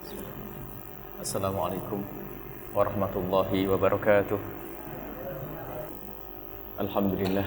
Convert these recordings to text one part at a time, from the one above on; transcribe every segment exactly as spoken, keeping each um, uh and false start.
Assalamualaikum warahmatullahi wabarakatuh. Alhamdulillah,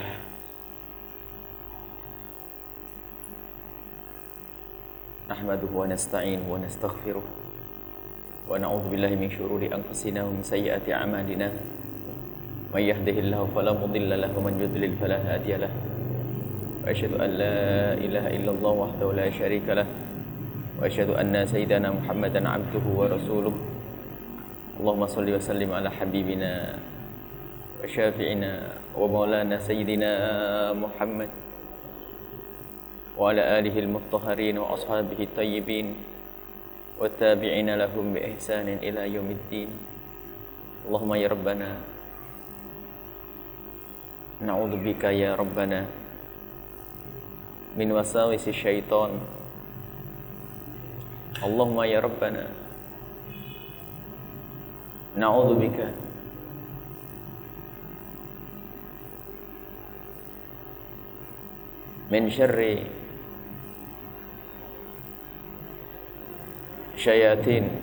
nahmaduhu wa nasta'inuhu wa nastaghfiruh wa na'udzu billahi min syururi anfusina wa min sayyiati a'malina. May yahdihillahu fala mudilla lahu wa man yudlil fala hadiya lahu. Wa asyhadu an la ilaha illallah wahdahu la syarika lahu wa asyhadu anna sayyidana Muhammadan 'abduhu wa rasuluh. Allahumma shalli wa sallim ala habibina wa syafi'ina wa maulana sayyidina Muhammad wa ala alihi al-mutahharin wa ashabihi at-tayyibin wa tabi'ina lahum bi ihsanin ila yaumiddin. Allahumma ya rabbana na'udzu bika ya rabbana min wasawisi syaitan. Allahumma ya rabbana na'udzu bika min syarri syayatin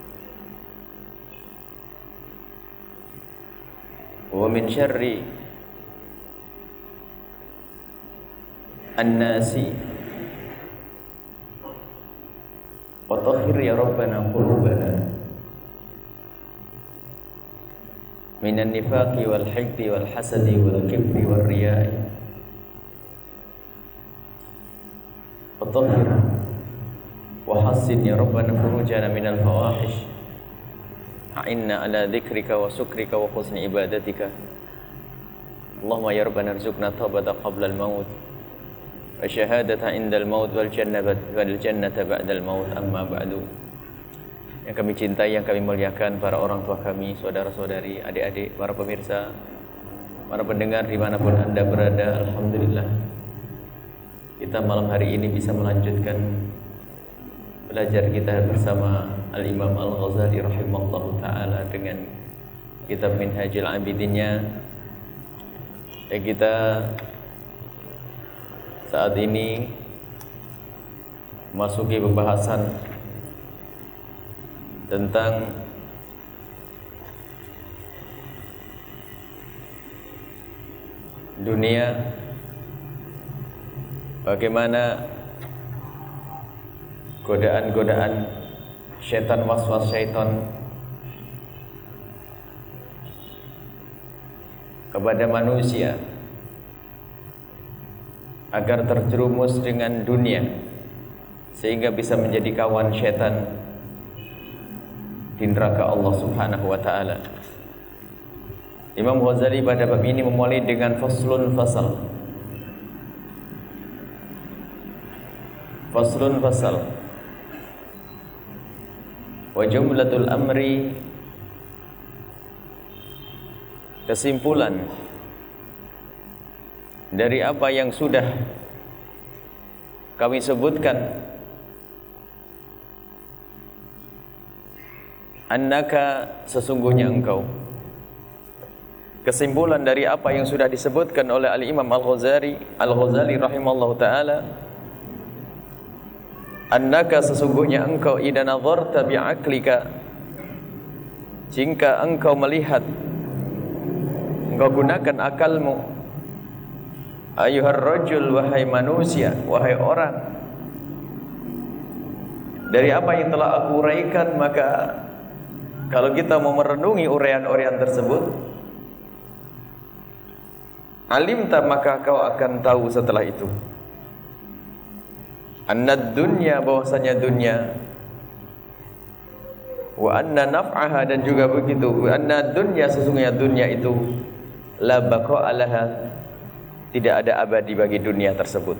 wa min syarri an-nasi wa tahhir ya rabbana qulubana minan nifaqi wal hikdi wal hasadi wal kibri wal riya'i wa tahhir wa hassin ya rabbana furujana minal fawahish. A'inna ala dzikrika wa syukrika wa husni ibadatika. Allahumma ya rabbana arzuqna taubata qabla al-maut wa syahadata indal maut wal jannata wal jannata ba'dal maut. Amma ba'du. Yang kami cintai, yang kami muliakan, para orang tua kami, saudara-saudari, adik-adik, para pemirsa, para pendengar dimanapun anda berada, alhamdulillah kita malam hari ini bisa melanjutkan belajar kita bersama Al-Imam Al-Ghazali rahimahullahu ta'ala dengan kitab Minhajul Abidinnya. Dan kita saat ini masuki pembahasan tentang dunia, bagaimana godaan-godaan syaitan, waswas syaitan kepada manusia agar terjerumus dengan dunia sehingga bisa menjadi kawan syaitan di neraka Allah Subhanahu wa taala. Imam Ghazali pada bab ini memulai dengan faslun fasal. Faslun fasal. Wa jumlatul amri, kesimpulan dari apa yang sudah kami sebutkan, annaka, sesungguhnya engkau. Kesimpulan dari apa yang sudah disebutkan oleh Al-Imam Al-Ghazali Al-Ghazali rahimallahu ta'ala, annaka, sesungguhnya engkau, idza nazarta bi'aqlika, jika engkau melihat, engkau gunakan akalmu, ayuhar rajul, wahai manusia, wahai orang, dari apa yang telah aku uraikan, maka kalau kita mau merenungi uraian-uraian tersebut, alimta, maka kau akan tahu setelah itu, annad dunya, bahwasanya dunia, wa anna naf'aha, dan juga begitu, wa anna dunya, sesungguhnya dunia itu, la baqa'a laha, tidak ada abadi bagi dunia tersebut.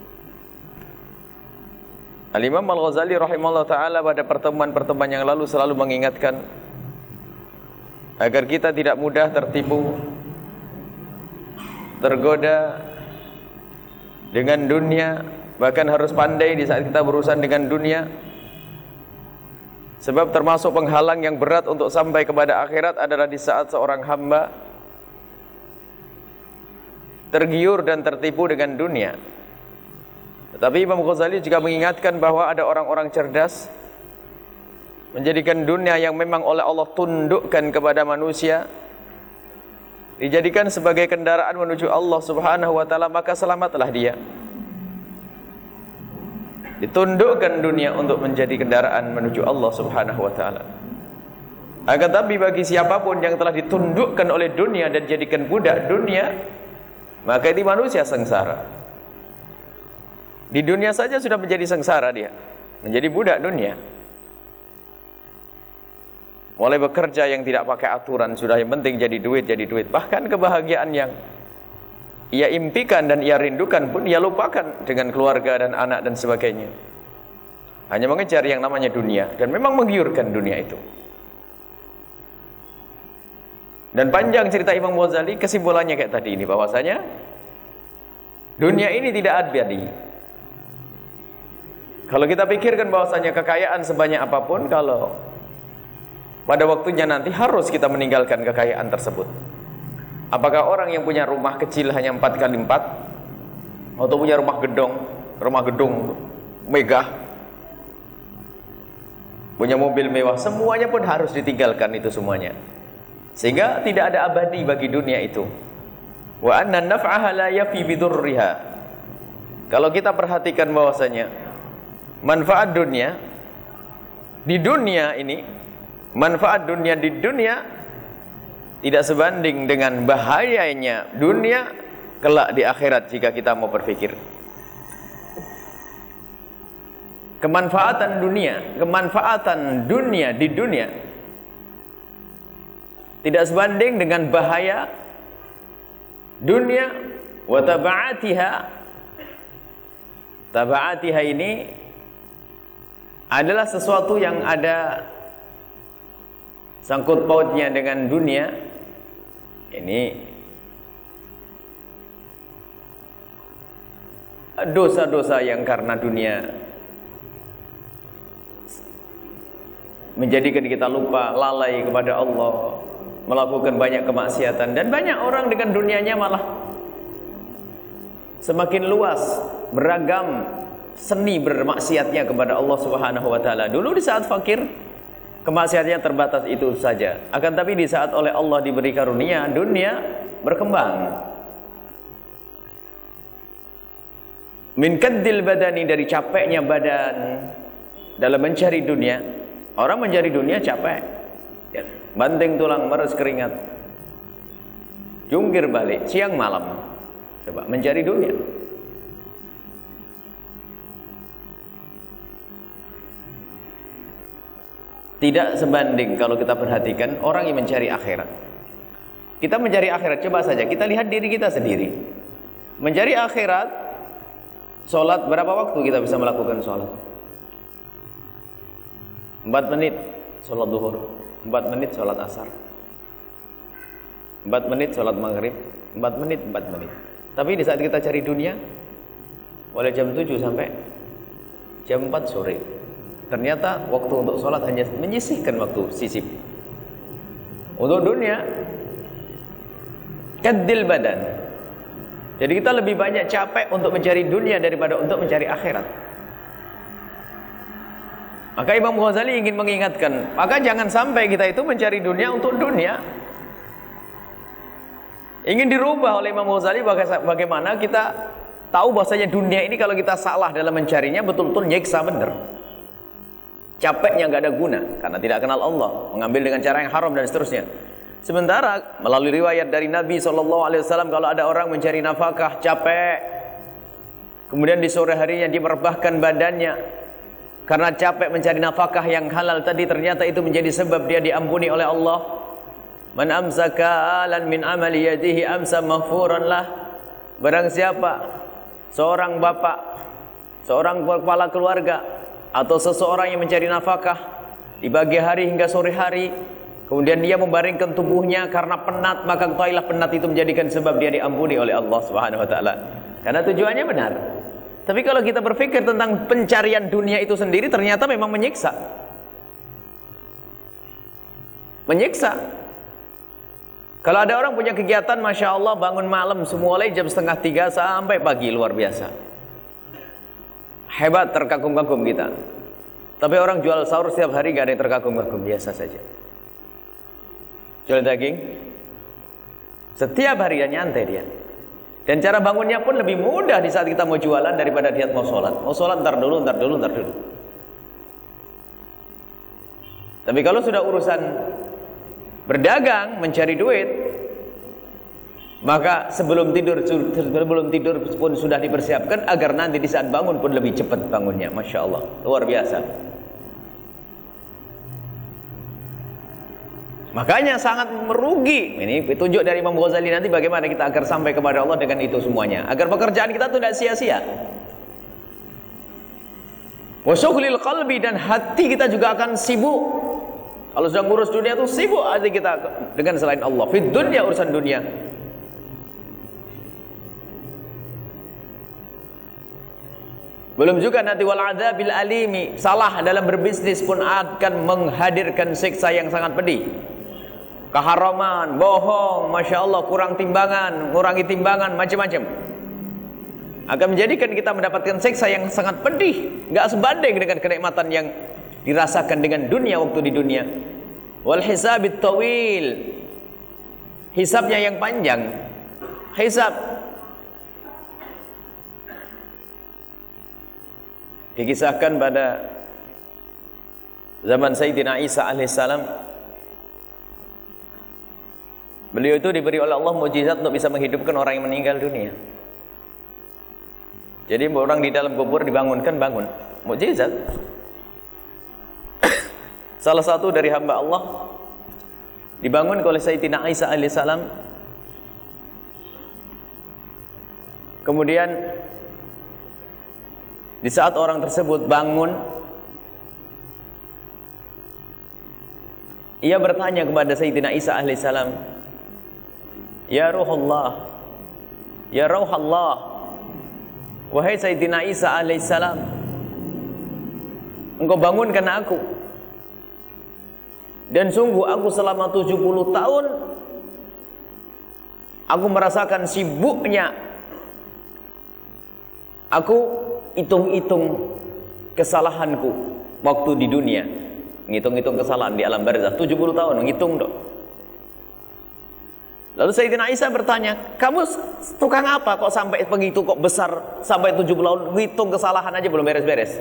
Al-Imam Al-Ghazali rahimahullah ta'ala pada pertemuan-pertemuan yang lalu selalu mengingatkan agar kita tidak mudah tertipu, tergoda dengan dunia, bahkan harus pandai di saat kita berurusan dengan dunia. Sebab termasuk penghalang yang berat untuk sampai kepada akhirat adalah di saat seorang hamba tergiur dan tertipu dengan dunia. Tetapi Imam Ghazali juga mengingatkan bahwa ada orang-orang cerdas, menjadikan dunia yang memang oleh Allah tundukkan kepada manusia, dijadikan sebagai kendaraan menuju Allah Subhanahu wa taala, maka selamatlah dia. Ditundukkan dunia untuk menjadi kendaraan menuju Allah Subhanahu wa taala. Akan tapi bagi siapapun yang telah ditundukkan oleh dunia dan dijadikan budak dunia, maka ini manusia sengsara. Di dunia saja sudah menjadi sengsara dia, menjadi budak dunia. Mulai bekerja yang tidak pakai aturan, sudah yang penting jadi duit, jadi duit. Bahkan kebahagiaan yang ia impikan dan ia rindukan pun ia lupakan dengan keluarga dan anak dan sebagainya. Hanya mengejar yang namanya dunia, dan memang menggiurkan dunia itu. Dan panjang cerita Imam Ghazali, kesimpulannya kayak tadi ini, bahwasanya dunia ini tidak abadi. Kalau kita pikirkan bahwasanya kekayaan sebanyak apapun, kalau pada waktunya nanti harus kita meninggalkan kekayaan tersebut. Apakah orang yang punya rumah kecil hanya empat kali empat, atau punya rumah gedung, rumah gedung megah, punya mobil mewah, semuanya pun harus ditinggalkan itu semuanya. Sehingga tidak ada abadi bagi dunia itu. Wa anna naf'aha la yafi bidurriha. Kalau kita perhatikan bahwasanya manfaat dunia di dunia ini, manfaat dunia di dunia tidak sebanding dengan bahayanya dunia kelak di akhirat jika kita mau berpikir. Kemanfaatan dunia, kemanfaatan dunia di dunia tidak sebanding dengan bahaya dunia wa taba'atiha. Taba'atiha ini adalah sesuatu yang ada sangkut pautnya dengan dunia. Ini dosa-dosa yang karena dunia menjadikan kita lupa, lalai kepada Allah, melakukan banyak kemaksiatan. Dan banyak orang dengan dunianya malah semakin luas, beragam seni bermaksiatnya kepada Allah Subhanahu wa taala. Dulu di saat fakir, kemaksiatannya terbatas itu saja. Akan tapi di saat oleh Allah diberi karunia, dunia berkembang. Min kaddil badani, dari capeknya badan dalam mencari dunia. Orang mencari dunia capek, ya, banting tulang, meres keringat, jungkir balik siang malam, coba mencari dunia. Tidak sebanding kalau kita perhatikan orang yang mencari akhirat. Kita mencari akhirat, coba saja kita lihat diri kita sendiri. Mencari akhirat, sholat berapa waktu kita bisa melakukan sholat? Empat menit sholat duhur, empat menit sholat asar, empat menit sholat maghrib, empat menit, empat menit. Tapi di saat kita cari dunia, mulai jam tujuh sampai jam empat sore, ternyata waktu untuk sholat hanya menyisihkan waktu sisip. Untuk dunia, kaddil badan. Jadi kita lebih banyak capek untuk mencari dunia daripada untuk mencari akhirat. Maka Imam Ghazali ingin mengingatkan, maka jangan sampai kita itu mencari dunia untuk dunia. Ingin dirubah oleh Imam Ghazali bagaimana kita tahu bahwasanya dunia ini kalau kita salah dalam mencarinya betul-betul nyiksa bener. Capeknya nggak ada guna karena tidak kenal Allah, mengambil dengan cara yang haram dan seterusnya. Sementara melalui riwayat dari Nabi shallallahu alaihi wasallam, kalau ada orang mencari nafkah capek, kemudian di sore harinya dia merebahkan badannya karena capek mencari nafkah yang halal tadi, ternyata itu menjadi sebab dia diampuni oleh Allah. Man amsaka alan min amali yadihi amsa maghfuran lah. Barang siapa seorang bapak, seorang kepala keluarga, atau seseorang yang mencari nafkah di pagi hari hingga sore hari, kemudian dia membaringkan tubuhnya karena penat, maka ketahuilah penat itu menjadikan sebab dia diampuni oleh Allah Subhanahu wa taala. Karena tujuannya benar. Tapi kalau kita berpikir tentang pencarian dunia itu sendiri, ternyata memang menyiksa. Menyiksa. Kalau ada orang punya kegiatan, Masya Allah, bangun malam, mulai jam setengah tiga sampai pagi, luar biasa. Hebat, terkagum-kagum kita. Tapi orang jual sahur setiap hari gak ada yang terkagum-kagum, biasa saja. Jual daging setiap hari ya nyantai dia. Dan cara bangunnya pun lebih mudah di saat kita mau jualan daripada dia mau sholat. Mau sholat ntar dulu, ntar dulu, ntar dulu. Tapi kalau sudah urusan berdagang, mencari duit, maka sebelum tidur sebelum tidur pun sudah dipersiapkan agar nanti di saat bangun pun lebih cepat bangunnya. Masya Allah, luar biasa. Makanya sangat merugi. Ini petunjuk dari Imam Ghazali nanti bagaimana kita agar sampai kepada Allah dengan itu semuanya, agar pekerjaan kita itu tidak sia-sia. Wasyughlil qalbi, dan hati kita juga akan sibuk. Kalau sudah ngurus dunia itu sibuk hati kita dengan selain Allah. Fid dunya, urusan dunia. Belum juga nanti wal adzabil alimi, salah dalam berbisnis pun akan menghadirkan siksa yang sangat pedih. Keharaman, bohong, masya Allah, kurang timbangan, ngurangi timbangan, macam-macam, akan menjadikan kita mendapatkan siksa yang sangat pedih, nggak sebanding dengan kenikmatan yang dirasakan dengan dunia waktu di dunia. Wal hisabit tawil, hisabnya yang panjang. Hisab dikisahkan pada zaman Sayyidina Isa alaihissalam. Beliau itu diberi oleh Allah mukjizat untuk bisa menghidupkan orang yang meninggal dunia. Jadi orang di dalam kubur dibangunkan, bangun. Mukjizat. Salah satu dari hamba Allah dibangun oleh Sayyidina Isa alaihissalam. Kemudian di saat orang tersebut bangun, ia bertanya kepada Sayyidina Isa alaihissalam, "Ya Ruhullah, ya Ruhullah, wahai Sayyidina Isa alaihissalam, engkau bangunkan aku. Dan sungguh aku selama tujuh puluh tahun aku merasakan sibuknya aku hitung-hitung kesalahanku waktu di dunia, ngitung-hitung kesalahan di alam barzakh, tujuh puluh tahun ngitung dong." Lalu Sayyidina Isa bertanya, "Kamu tukang apa kok sampai begitu, kok besar sampai tujuh puluh tahun ngitung kesalahan aja belum beres-beres?"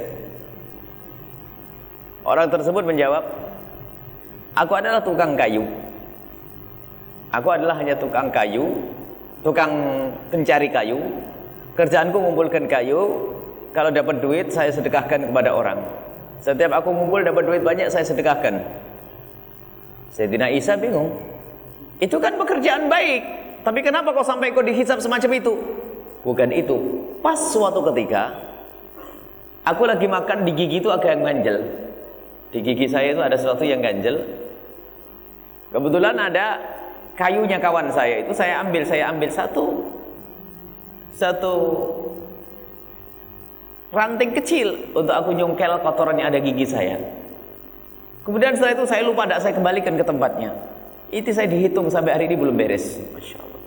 Orang tersebut menjawab, "Aku adalah tukang kayu. Aku adalah hanya tukang kayu, tukang pencari kayu. Kerjaanku mengumpulkan kayu. Kalau dapat duit saya sedekahkan kepada orang. Setiap aku ngumpul dapat duit banyak saya sedekahkan." Sayyidina Isa bingung. Itu kan pekerjaan baik, tapi kenapa kau sampai kau dihisab semacam itu? Bukan itu. Pas suatu ketika aku lagi makan, di gigi itu agak ganjel. Di gigi saya itu ada sesuatu yang ganjel. Kebetulan ada kayunya kawan saya, itu saya ambil, saya ambil satu satu ranting kecil untuk aku nyongkel kotoran yang ada gigi saya. Kemudian setelah itu saya lupa, tidak saya kembalikan ke tempatnya. Itu saya dihitung sampai hari ini belum beres. Masya Allah.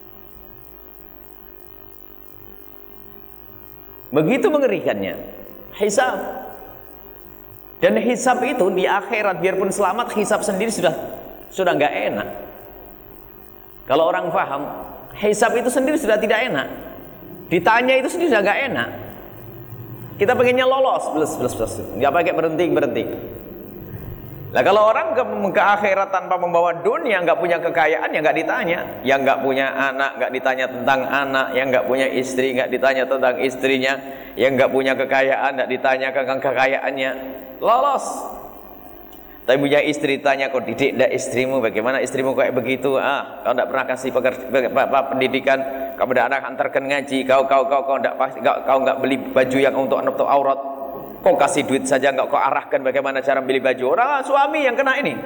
Begitu mengerikannya hisab. Dan hisab itu di akhirat, biarpun selamat, hisab sendiri sudah sudah nggak enak. Kalau orang paham, hisab itu sendiri sudah tidak enak. Ditanya itu sendiri sudah nggak enak. Kita pengennya lolos, plus plus plus, nggak pakai berhenti berhenti. Nah kalau orang ke, ke akhirat tanpa membawa dunia, nggak punya kekayaan, ya nggak ditanya. Yang nggak punya anak nggak ditanya tentang anak, yang nggak punya istri nggak ditanya tentang istrinya, yang nggak punya kekayaan nggak ditanya tentang kekayaannya, lolos. Tapi punya istri tanya, kau didik ndak istrimu, bagaimana istrimu kayak begitu? Ah, kau ndak pernah kasih pendidikan kepada anak, antarkan ngaji, kau kau kau kau ndak kau, kau nggak beli baju yang untuk anak aurat. Kau kasih duit saja enggak kau arahkan bagaimana cara beli baju. Orang suami yang kena ini.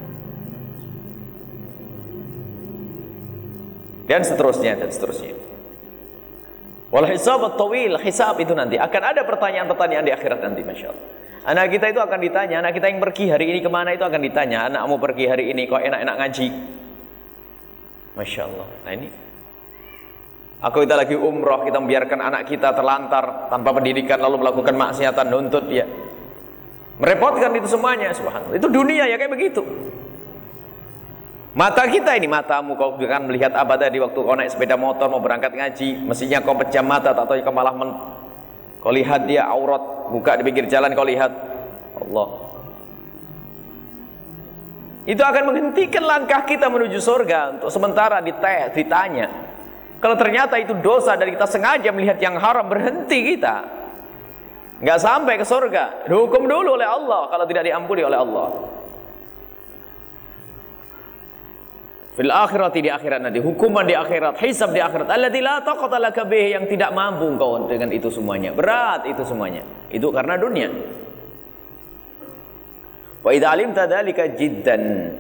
Dan seterusnya dan seterusnya. Wal hisab at-tawil, hisab itu nanti akan ada pertanyaan-pertanyaan di akhirat nanti, masya Allah. Anak kita itu akan ditanya, anak kita yang pergi hari ini kemana itu akan ditanya, anakmu pergi hari ini kok enak-enak ngaji. Masya Allah. Nah ini, aku kita lagi umroh, kita membiarkan anak kita terlantar tanpa pendidikan lalu melakukan maksiatan, nuntut dia. Merepotkan itu semuanya, subhanallah. Itu dunia ya kayak begitu. Mata kita ini, matamu kau kan melihat apa tadi waktu kau naik sepeda motor mau berangkat ngaji, mestinya kau pejam mata, tak tahu kau malah men kau lihat dia aurat, buka di pinggir jalan kau lihat. Allah. Itu akan menghentikan langkah kita menuju surga untuk sementara diteh, ditanya. Kalau ternyata itu dosa dan kita sengaja melihat yang haram, berhenti kita. Nggak sampai ke surga, dihukum dulu oleh Allah kalau tidak diampuni oleh Allah. Fil akhirati, di akhirat nanti, hukuman di akhirat, hisab di akhirat. Alladzi la taqata laka bih, yang tidak mampu engkau dengan itu semuanya. Berat itu semuanya. Itu karena dunia. Wa idza alimta dzalika jiddan.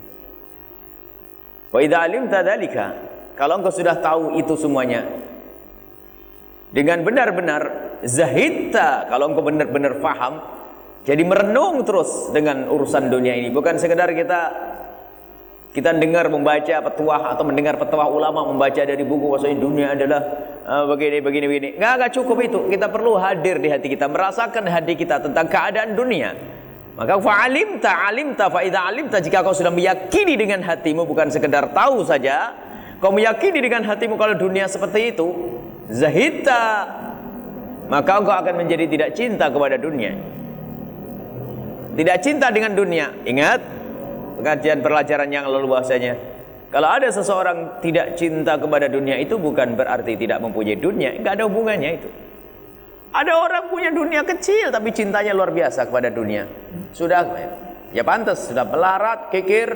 Wa idza alimta dzalika, kalau engkau sudah tahu itu semuanya dengan benar-benar zahidta, kalau engkau benar-benar faham, jadi merenung terus dengan urusan dunia ini, bukan sekedar kita Kita dengar membaca petuah atau mendengar petuah ulama, membaca dari buku bahwasanya dunia adalah uh, begini begini begini. Enggak, enggak cukup itu. Kita perlu hadir di hati kita, merasakan hati kita tentang keadaan dunia. Maka fa'alimta alimta fa idza alimta, jika kau sudah meyakini dengan hatimu, bukan sekedar tahu saja, kau meyakini dengan hatimu kalau dunia seperti itu, zahidta, maka engkau akan menjadi tidak cinta kepada dunia. Tidak cinta dengan dunia. Ingat pengajian pelajaran yang lalu bahasanya, kalau ada seseorang tidak cinta kepada dunia, itu bukan berarti tidak mempunyai dunia. Enggak ada hubungannya itu. Ada orang punya dunia kecil tapi cintanya luar biasa kepada dunia. Sudah ya pantas, sudah melarat, kikir.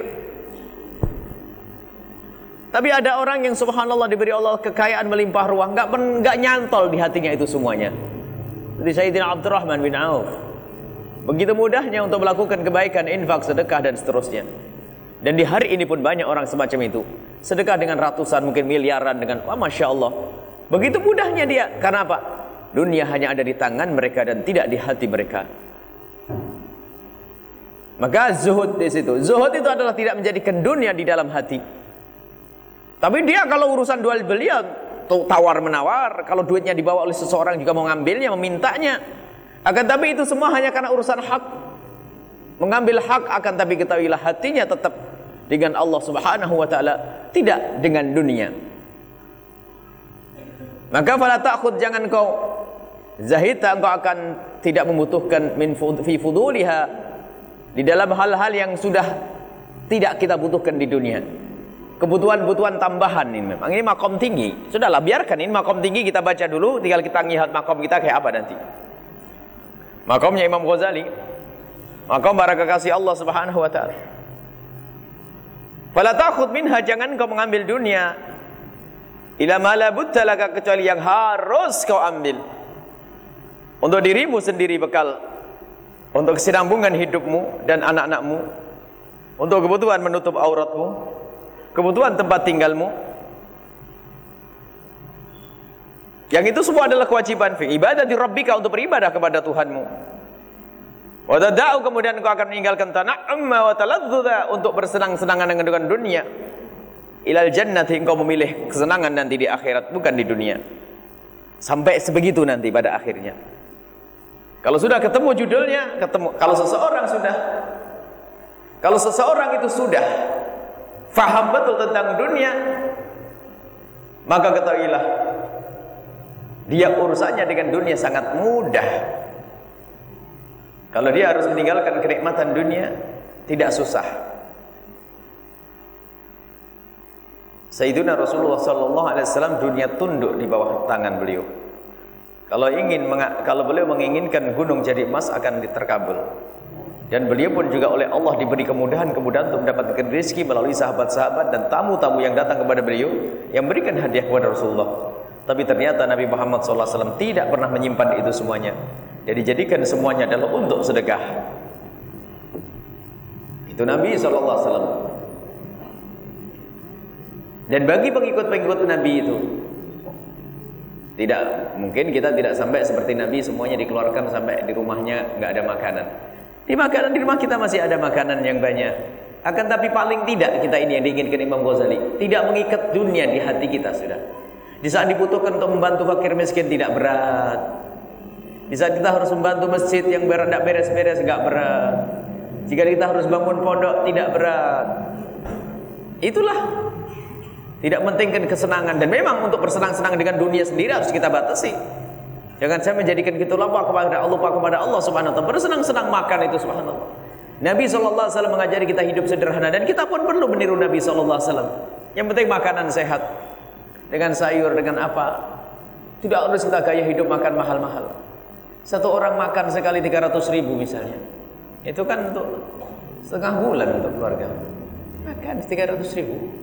Tapi ada orang yang subhanallah diberi Allah kekayaan melimpah ruah, enggak enggak nyantol di hatinya itu semuanya. Seperti Sayyidina Abdurrahman bin Auf. Begitu mudahnya untuk melakukan kebaikan, infak, sedekah dan seterusnya. Dan di hari ini pun banyak orang semacam itu. Sedekah dengan ratusan, mungkin miliaran, dengan wah, masya Allah. Begitu mudahnya dia. Karena apa? Dunia hanya ada di tangan mereka dan tidak di hati mereka. Maka zuhud di situ. Zuhud itu adalah tidak menjadikan dunia di dalam hati. Tapi dia kalau urusan jual belian, tawar menawar, kalau duitnya dibawa oleh seseorang juga mau ngambilnya, memintanya. Akan tapi itu semua hanya karena urusan hak. Mengambil hak, akan tapi ketahuilah hatinya tetap dengan Allah Subhanahu wa taala, tidak dengan dunia. Maka fala ta'khud, jangan kau zahita, engkau akan tidak membutuhkan min fi fuduliha, di dalam hal-hal yang sudah tidak kita butuhkan di dunia. Kebutuhan-kebutuhan tambahan ini memang ini makom tinggi. Sudahlah, biarkan ini makom tinggi, kita baca dulu, tinggal kita lihat makom kita kayak apa nanti. Makomnya Imam Ghazali, makom para kekasih Allah Subhanahu wa taala. Fala ta'khud minha, jangan kau mengambil dunia ila ma la budda laka, kecuali yang harus kau ambil untuk dirimu sendiri, bekal untuk kesinambungan hidupmu dan anak-anakmu, untuk kebutuhan menutup auratmu, kebutuhan tempat tinggalmu. Yang itu semua adalah kewajiban fi ibadati rabbika, untuk beribadah kepada Tuhanmu. Wa tada'u, kemudian engkau akan meninggalkan tana'umma wa taladzzuza, untuk bersenang-senangan dengan dunia. Ilal jannati, engkau memilih kesenangan nanti di akhirat, bukan di dunia. Sampai sebegitu nanti pada akhirnya. Kalau sudah ketemu judulnya, ketemu. Kalau seseorang sudah, kalau seseorang itu sudah faham betul tentang dunia, maka ketahuilah dia urusannya dengan dunia sangat mudah. Kalau dia harus meninggalkan kenikmatan dunia, tidak susah. Sayyidina Rasulullah sallallahu alaihi wasallam, dunia tunduk di bawah tangan beliau. Kalau ingin, kalau beliau menginginkan gunung jadi emas, akan diterkabul. Dan beliau pun juga oleh Allah diberi kemudahan-kemudahan untuk mendapatkan rezeki melalui sahabat-sahabat dan tamu-tamu yang datang kepada beliau, yang berikan hadiah kepada Rasulullah. Tapi ternyata Nabi Muhammad sallallahu alaihi wasallam tidak pernah menyimpan itu semuanya. Jadi jadikan semuanya adalah untuk sedekah. Itu Nabi sallallahu alaihi wasallam. Dan bagi pengikut-pengikut Nabi itu, tidak mungkin kita tidak sampai seperti Nabi semuanya dikeluarkan sampai di rumahnya nggak ada makanan. Di makanan di rumah kita masih ada makanan yang banyak. Akan tapi paling tidak kita ini yang diinginkan Imam Ghazali, tidak mengikat dunia di hati kita sudah. Di saat dibutuhkan untuk membantu fakir miskin tidak berat. Di saat kita harus membantu masjid yang tidak beres-beres, enggak berat. Jika kita harus bangun pondok, tidak berat. Itulah, tidak mementingkan kesenangan. Dan memang untuk bersenang-senang dengan dunia sendiri harus kita batasi. Jangan saya menjadikan kita lupa kepada Allah, lupa kepada Allah subhanahu wa ta'ala. Bersenang-senang makan itu subhanallah. Nabi shallallahu alaihi wasallam mengajari kita hidup sederhana. Dan kita pun perlu meniru Nabi shallallahu alaihi wasallam. Yang penting makanan sehat. Dengan sayur, dengan apa. Tidak harus kita gaya hidup makan mahal-mahal. Satu orang makan sekali tiga ratus ribu misalnya. Itu kan untuk setengah bulan untuk keluarga. Makan tiga ratus ribu.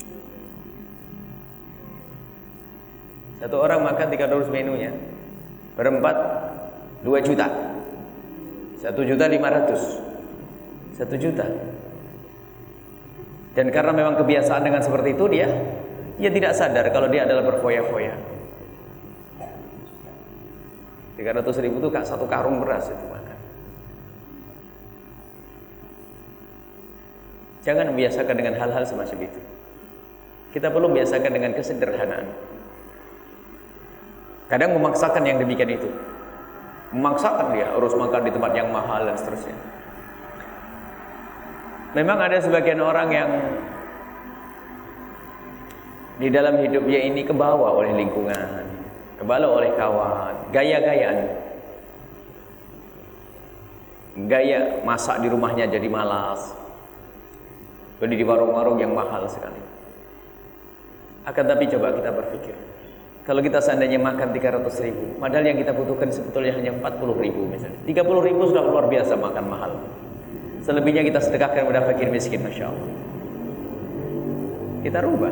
Satu orang makan tiga ratus menunya. Berempat dua juta. Satu juta lima ratus. Satu juta. Dan karena memang kebiasaan dengan seperti itu dia, dia tidak sadar kalau dia adalah berfoya-foya. Tiga ratus ribu itu satu karung beras itu makan. Jangan membiasakan dengan hal-hal semacam itu. Kita perlu membiasakan dengan kesederhanaan. Kadang memaksakan yang demikian itu, memaksakan dia harus makan di tempat yang mahal dan seterusnya. Memang ada sebagian orang yang di dalam hidupnya ini kebawa oleh lingkungan, kebawa oleh kawan, gaya-gayaan, gaya masak di rumahnya jadi malas, beli di warung-warung yang mahal sekali. Akan tapi coba kita berpikir, kalau kita seandainya makan tiga ratus ribu, padahal yang kita butuhkan sebetulnya hanya empat puluh ribu misalnya. tiga puluh ribu sudah luar biasa makan mahal. Selebihnya kita sedekahkan kepada fakir miskin, Masya Allah. Kita rubah.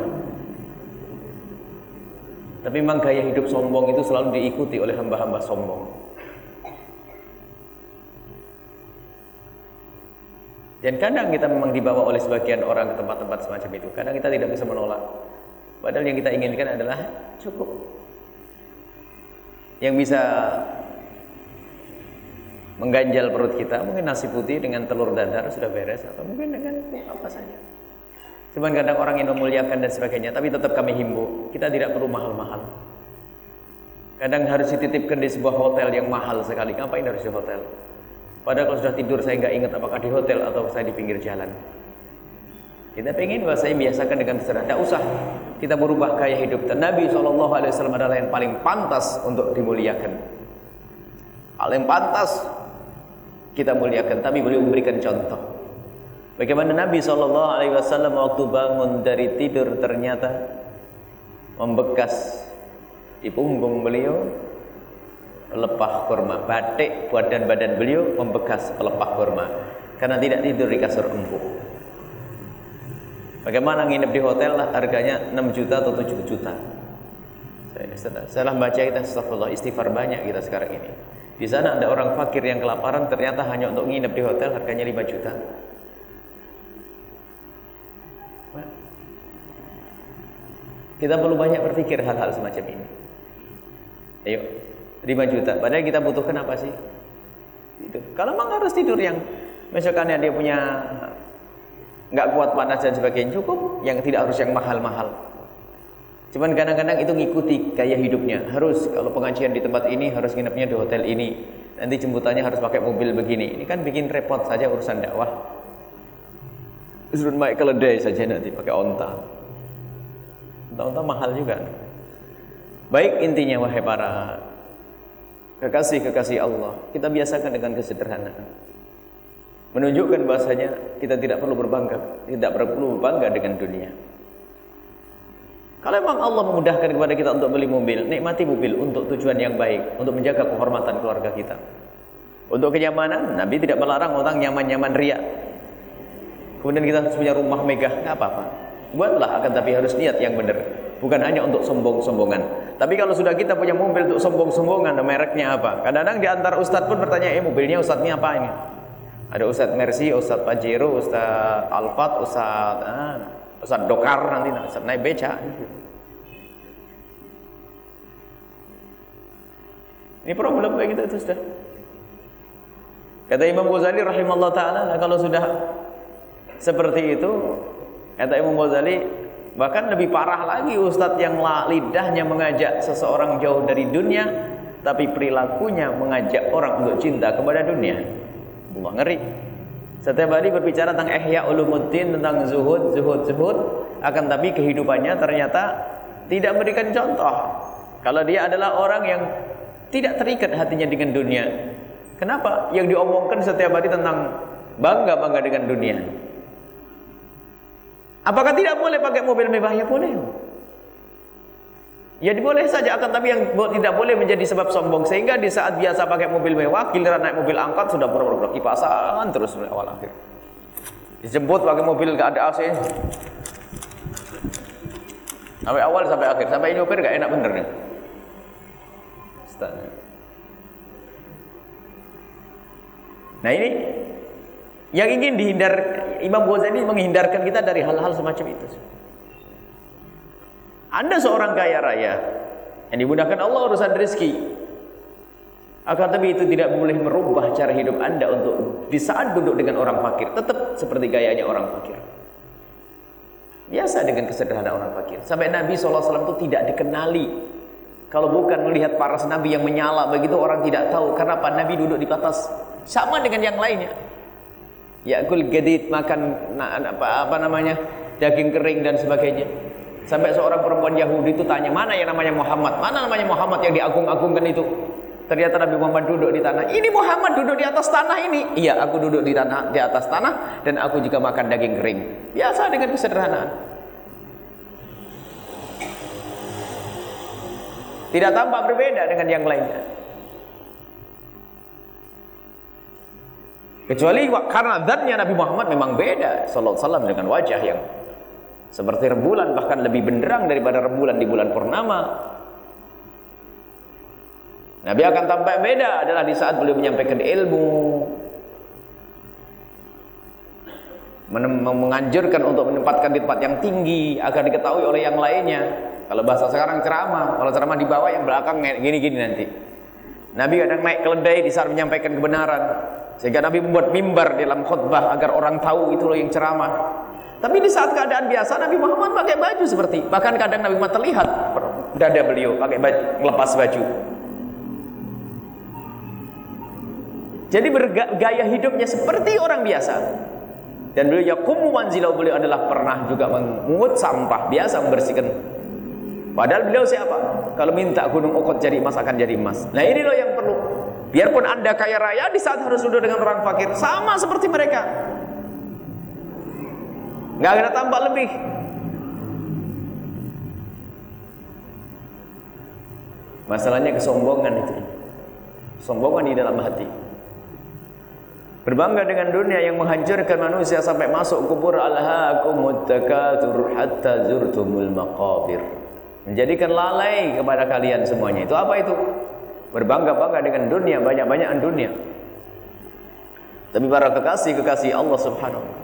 Tapi memang gaya hidup sombong itu selalu diikuti oleh hamba-hamba sombong. Dan kadang kita memang dibawa oleh sebagian orang ke tempat-tempat semacam itu. Kadang kita tidak bisa menolak. Padahal yang kita inginkan adalah cukup. Yang bisa mengganjal perut kita, mungkin nasi putih dengan telur dadar sudah beres, atau mungkin dengan apa saja. Cuman kadang orang yang memuliakan dan sebagainya, tapi tetap kami himbau, kita tidak perlu mahal-mahal. Kadang harus dititipkan di sebuah hotel yang mahal sekali. Ngapain harus di hotel? Padahal kalau sudah tidur saya nggak ingat apakah di hotel atau saya di pinggir jalan. Kita pengen bahwa saya biasakan dengan sederhana. Tidak usah kita berubah gaya hidup. Dan Nabi shallallahu alaihi wasallam adalah yang paling pantas untuk dimuliakan. Paling pantas kita muliakan. Tapi beliau memberikan contoh. Bagaimana Nabi shallallahu alaihi wasallam waktu bangun dari tidur ternyata membekas di punggung beliau pelepah kurma. Batik badan-badan beliau membekas pelepah kurma. Karena tidak tidur di kasur empuk. Bagaimana nginep di hotel lah, harganya enam juta atau tujuh juta. Saya salah baca kita, astagfirullah, istighfar banyak kita sekarang ini. Di sana ada orang fakir yang kelaparan, ternyata hanya untuk nginep di hotel harganya lima juta. Kita perlu banyak berpikir hal-hal semacam ini. Ayo, lima juta. Padahal kita butuhkan apa sih? Tidur. Kalau memang harus tidur yang misalkan dia punya nggak kuat panas dan sebagainya, cukup yang tidak harus yang mahal-mahal. Cuman kadang-kadang itu ngikuti gaya hidupnya. Harus kalau pengajian di tempat ini harus nginepnya di hotel ini. Nanti jemputannya harus pakai mobil begini. Ini kan bikin repot saja urusan dakwah. Suruh naik keledai saja nanti pakai onta. Onta-onta mahal juga. Baik, intinya wahai para kekasih-kekasih Allah, kita biasakan dengan kesederhanaan. Menunjukkan bahasanya kita tidak perlu berbangga, tidak perlu berbangga dengan dunia. Kalau memang Allah memudahkan kepada kita untuk beli mobil, nikmati mobil untuk tujuan yang baik, untuk menjaga kehormatan keluarga kita. Untuk kenyamanan, Nabi tidak melarang orang nyaman-nyaman riak. Kemudian kita harus punya rumah megah, nggak apa-apa. Buatlah, akan tapi harus niat yang benar. Bukan hanya untuk sombong-sombongan. Tapi kalau sudah kita punya mobil untuk sombong-sombongan, mereknya apa? Kadang-kadang di antara ustadz pun bertanya, eh mobilnya ustadznya apa ini? Ada Ustadz Mercy, Ustadz Pajero, Ustadz Alfat, Ustadz ah, Ustadz Dokar nanti, Ustadz naik beca. Ini problem kayak gitu itu sudah. Kata Imam Ghazali rahimahullah ta'ala, nah, kalau sudah seperti itu, kata Imam Ghazali, bahkan lebih parah lagi Ustadz yang lidahnya mengajak seseorang jauh dari dunia, tapi perilakunya mengajak orang untuk cinta kepada dunia. Allah, ngeri. Setiap hari berbicara tentang ihya ulumuddin, tentang zuhud, zuhud, zuhud, akan tapi kehidupannya ternyata tidak memberikan contoh. Kalau dia adalah orang yang tidak terikat hatinya dengan dunia. Kenapa? Yang diomongkan setiap hari tentang bangga-bangga dengan dunia. Apakah tidak boleh pakai mobil mewah? Ya boleh. Ya boleh saja, akan tapi yang tidak boleh menjadi sebab sombong, sehingga di saat biasa pakai mobil mewah, giliran naik mobil angkat sudah pura-pura kipasan terus mulai awal akhir. Dijemput pakai mobil gak ada A C. Sampai awal sampai akhir, sampai nyopir gak enak bener nih. Nah ini yang ingin dihindar, Imam Ghazali menghindarkan kita dari hal-hal semacam itu. Anda seorang kaya raya yang dimudahkan Allah urusan rezeki, akan tapi itu tidak boleh merubah cara hidup Anda untuk di saat duduk dengan orang fakir tetap seperti gayanya orang fakir, biasa dengan kesederhanaan orang fakir. Sampai Nabi shallallahu alaihi wasallam itu tidak dikenali kalau bukan melihat para nabi yang menyala begitu, orang tidak tahu karena apa. Nabi duduk di atas sama dengan yang lainnya, yakul gadid, makan apa, apa namanya daging kering dan sebagainya. Sampai seorang perempuan Yahudi itu tanya, mana yang namanya Muhammad? Mana namanya Muhammad yang diagung-agungkan itu? Ternyata Nabi Muhammad duduk di tanah. Ini Muhammad duduk di atas tanah ini. Iya, aku duduk di tanah, di atas tanah, dan aku juga makan daging kering. Biasa dengan kesederhanaan. Tidak tampak berbeda dengan yang lainnya. Kecuali karena zatnya Nabi Muhammad memang beda sallallahu alaihi wasallam dengan wajah yang seperti rembulan, bahkan lebih benderang daripada rembulan di bulan purnama. Nabi akan tampak beda adalah di saat beliau menyampaikan ilmu, menganjurkan untuk menempatkan di tempat yang tinggi agar diketahui oleh yang lainnya. Kalau bahasa sekarang ceramah, kalau ceramah di bawah, yang belakang gini-gini nanti. Nabi kadang naik keledai di saat menyampaikan kebenaran, sehingga Nabi membuat mimbar dalam khutbah agar orang tahu itu loh yang ceramah. Tapi di saat keadaan biasa Nabi Muhammad pakai baju seperti, bahkan kadang Nabi Muhammad terlihat dada beliau pakai baju, melepas baju. Jadi bergaya hidupnya seperti orang biasa. Dan beliau yaqumu manzilau, beliau adalah pernah juga mengungut sampah, biasa membersihkan. Padahal beliau siapa? Kalau minta gunung Uhud jadi emas akan jadi emas. Nah ini loh yang perlu. Biarpun Anda kaya raya, di saat harus duduk dengan orang fakir, sama seperti mereka. Nggak ada tambah lebih. Masalahnya kesombongan itu, sombongan di dalam hati, berbangga dengan dunia yang menghancurkan manusia sampai masuk kubur. Alhaakumut takatsur hatta zurtumul maqabir, menjadikan lalai kepada kalian semuanya. Itu apa itu? Berbangga-bangga dengan dunia, banyak-banyakan dunia. Tapi para kekasih-kekasih Allah Subhanahu wa taala,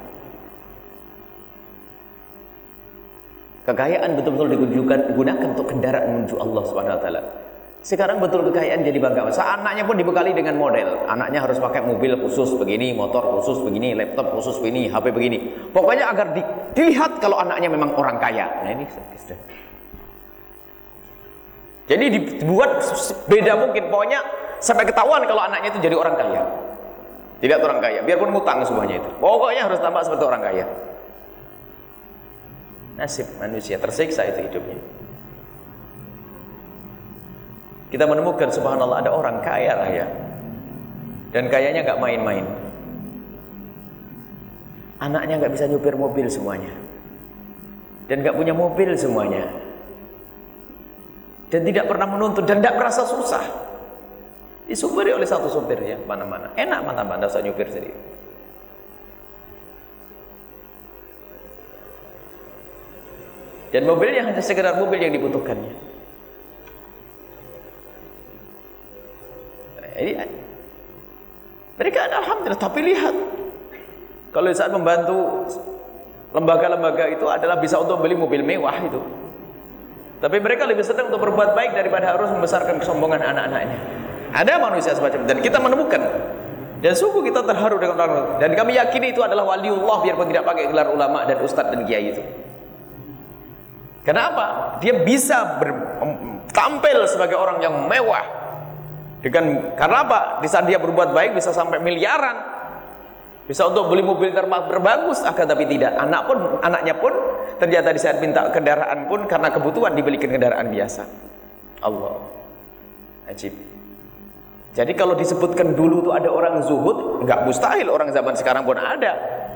kekayaan betul-betul digunakan untuk kendaraan menuju Allah Subhanahu wa taala. Sekarang betul kekayaan jadi bangga. Anaknya pun dibekali dengan model. Anaknya harus pakai mobil khusus begini, motor khusus begini, laptop khusus begini, H P begini. Pokoknya agar di, dilihat kalau anaknya memang orang kaya. Nah ini sudah. Jadi dibuat beda mungkin. Pokoknya sampai ketahuan kalau anaknya itu jadi orang kaya. Tidak orang kaya, biarpun ngutang semuanya itu. Pokoknya harus tampak seperti orang kaya. Nasib manusia tersiksa itu hidupnya. Kita menemukan subhanallah ada orang kaya raya, dan kayanya gak main-main. Anaknya gak bisa nyupir mobil semuanya, dan gak punya mobil semuanya, dan tidak pernah menuntut, dan tidak merasa susah. Disupiri oleh satu supirnya mana-mana. Enak mana-mana, tidak usah nyupir sendiri. Dan mobilnya hanya sekedar mobil yang dibutuhkannya. Jadi mereka ada alhamdulillah. Tapi lihat, kalau saat membantu lembaga-lembaga itu adalah bisa untuk beli mobil mewah itu, tapi mereka lebih senang untuk berbuat baik daripada harus membesarkan kesombongan anak-anaknya. Ada manusia semacam itu, dan kita menemukan, dan sungguh kita terharu dengan orang, dan kami yakini itu adalah waliullah biarpun tidak pakai gelar ulama dan ustadz dan kiai itu. Kenapa? Dia bisa ber, tampil sebagai orang yang mewah, Dengan karena apa? Di saat dia berbuat baik bisa sampai miliaran, bisa untuk beli mobil terbagus, akan tapi tidak. Anak pun, anaknya pun ternyata di saat minta kendaraan pun karena kebutuhan dibelikan kendaraan biasa. Allah, ajib. Jadi kalau disebutkan dulu tuh ada orang zuhud, nggak mustahil orang zaman sekarang pun ada.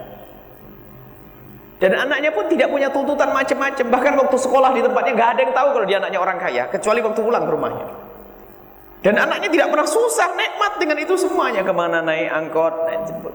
Dan anaknya pun tidak punya tuntutan macam-macam. Bahkan waktu sekolah di tempatnya nggak ada yang tahu kalau dia anaknya orang kaya, kecuali waktu pulang ke rumahnya. Dan anaknya tidak pernah susah, nikmat dengan itu semuanya. Kemana naik angkot, naik jemput.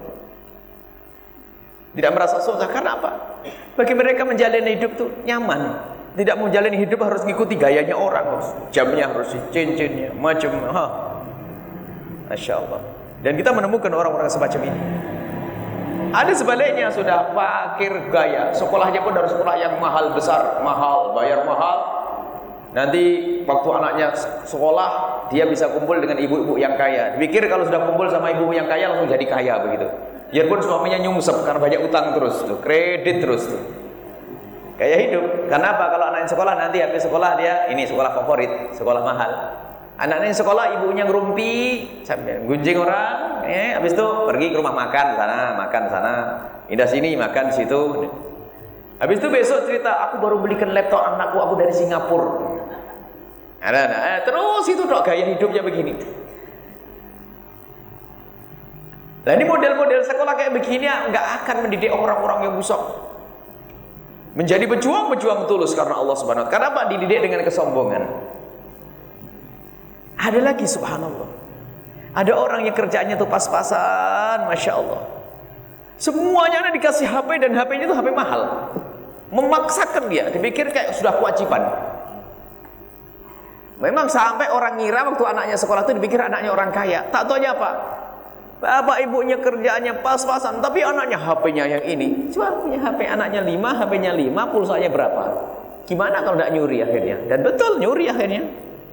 Tidak merasa susah, karena apa? Bagi mereka menjalani hidup tuh nyaman. Tidak mau menjalani hidup harus ngikuti gayanya orang, harus jamnya, harus cincinnya, macam. Ha. Masya Allah. Dan kita menemukan orang-orang semacam ini. Ada sebaliknya, sudah fakir gaya, sekolahnya pun dari sekolah yang mahal besar, mahal, bayar mahal. Nanti waktu anaknya sekolah, dia bisa kumpul dengan ibu-ibu yang kaya. Dipikir kalau sudah kumpul sama ibu yang kaya langsung jadi kaya begitu. Biarpun suaminya nyungsep karena banyak utang terus tuh, kredit terus tuh. Kayak hidup. Karena apa? Kalau anaknya sekolah nanti habis sekolah dia ini sekolah favorit, sekolah mahal. Anaknya sekolah ibunya ngerumpi sampai gunjing orang, eh habis itu pergi ke rumah makan sana, makan sana, indah sini makan situ. Habis itu besok cerita, aku baru belikan laptop anakku, aku dari Singapura. Ada, ada. Eh, terus itu dok gaya hidupnya begini. Nah ini model-model sekolah kayak begini nggak akan mendidik orang-orang yang busuk menjadi pejuang-pejuang tulus karena Allah Subhanahu wa taala. Kenapa? Dididik dengan kesombongan. Ada lagi subhanallah. Ada orang yang kerjaannya tuh pas-pasan, masya Allah. Semuanya ada dikasih H P dan H P-nya itu H P mahal. Memaksakan dia, dipikir kayak sudah kewajiban. Memang sampai orang ngira waktu anaknya sekolah itu dipikir anaknya orang kaya. Tak taunya apa? Bapak ibunya kerjaannya pas-pasan, tapi anaknya H P-nya yang ini. Coba punya H P anaknya lima, H P-nya lima, pulsanya berapa? Gimana kalau tidak nyuri akhirnya? Dan betul nyuri akhirnya.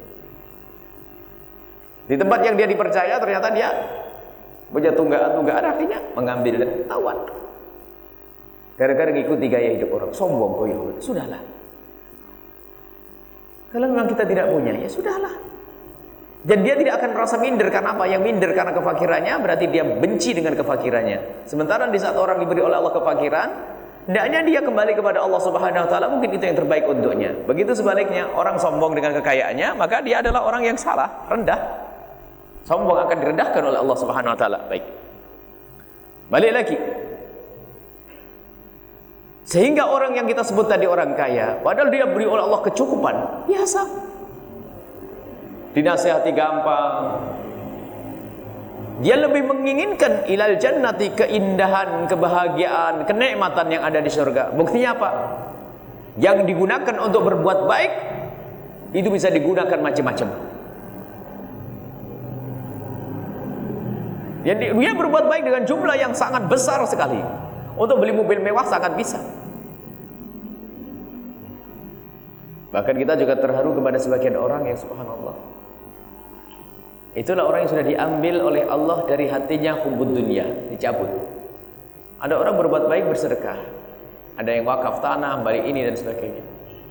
Di tempat yang dia dipercaya ternyata dia punya tunggaan-tunggaan, akhirnya mengambil dan ketahuan. Gara-gara ngikuti gaya hidup orang, sombong koyo. Sudahlah. Kalau memang kita tidak punya, ya sudahlah. Dan dia tidak akan merasa minder karena apa? Yang minder karena kefakirannya berarti dia benci dengan kefakirannya. Sementara di saat orang diberi oleh Allah kefakiran, hendaknya dia kembali kepada Allah Subhanahu wa taala, mungkin itu yang terbaik untuknya. Begitu sebaliknya, orang sombong dengan kekayaannya, maka dia adalah orang yang salah, rendah. Sombong akan direndahkan oleh Allah Subhanahu wa taala. Baik. Balik lagi. Sehingga orang yang kita sebut tadi orang kaya, padahal dia beri oleh Allah kecukupan, biasa. Dinasihati gampang. Dia lebih menginginkan ilal jannati, keindahan, kebahagiaan, kenikmatan yang ada di surga. Buktinya apa? Yang digunakan untuk berbuat baik itu bisa digunakan macam-macam. Jadi dia berbuat baik dengan jumlah yang sangat besar sekali. Untuk beli mobil mewah sangat bisa. Bahkan kita juga terharu kepada sebagian orang yang subhanallah. Itulah orang yang sudah diambil oleh Allah dari hatinya hubbud dunia, dicabut. Ada orang berbuat baik bersedekah. Ada yang wakaf tanah, balik ini dan sebagainya.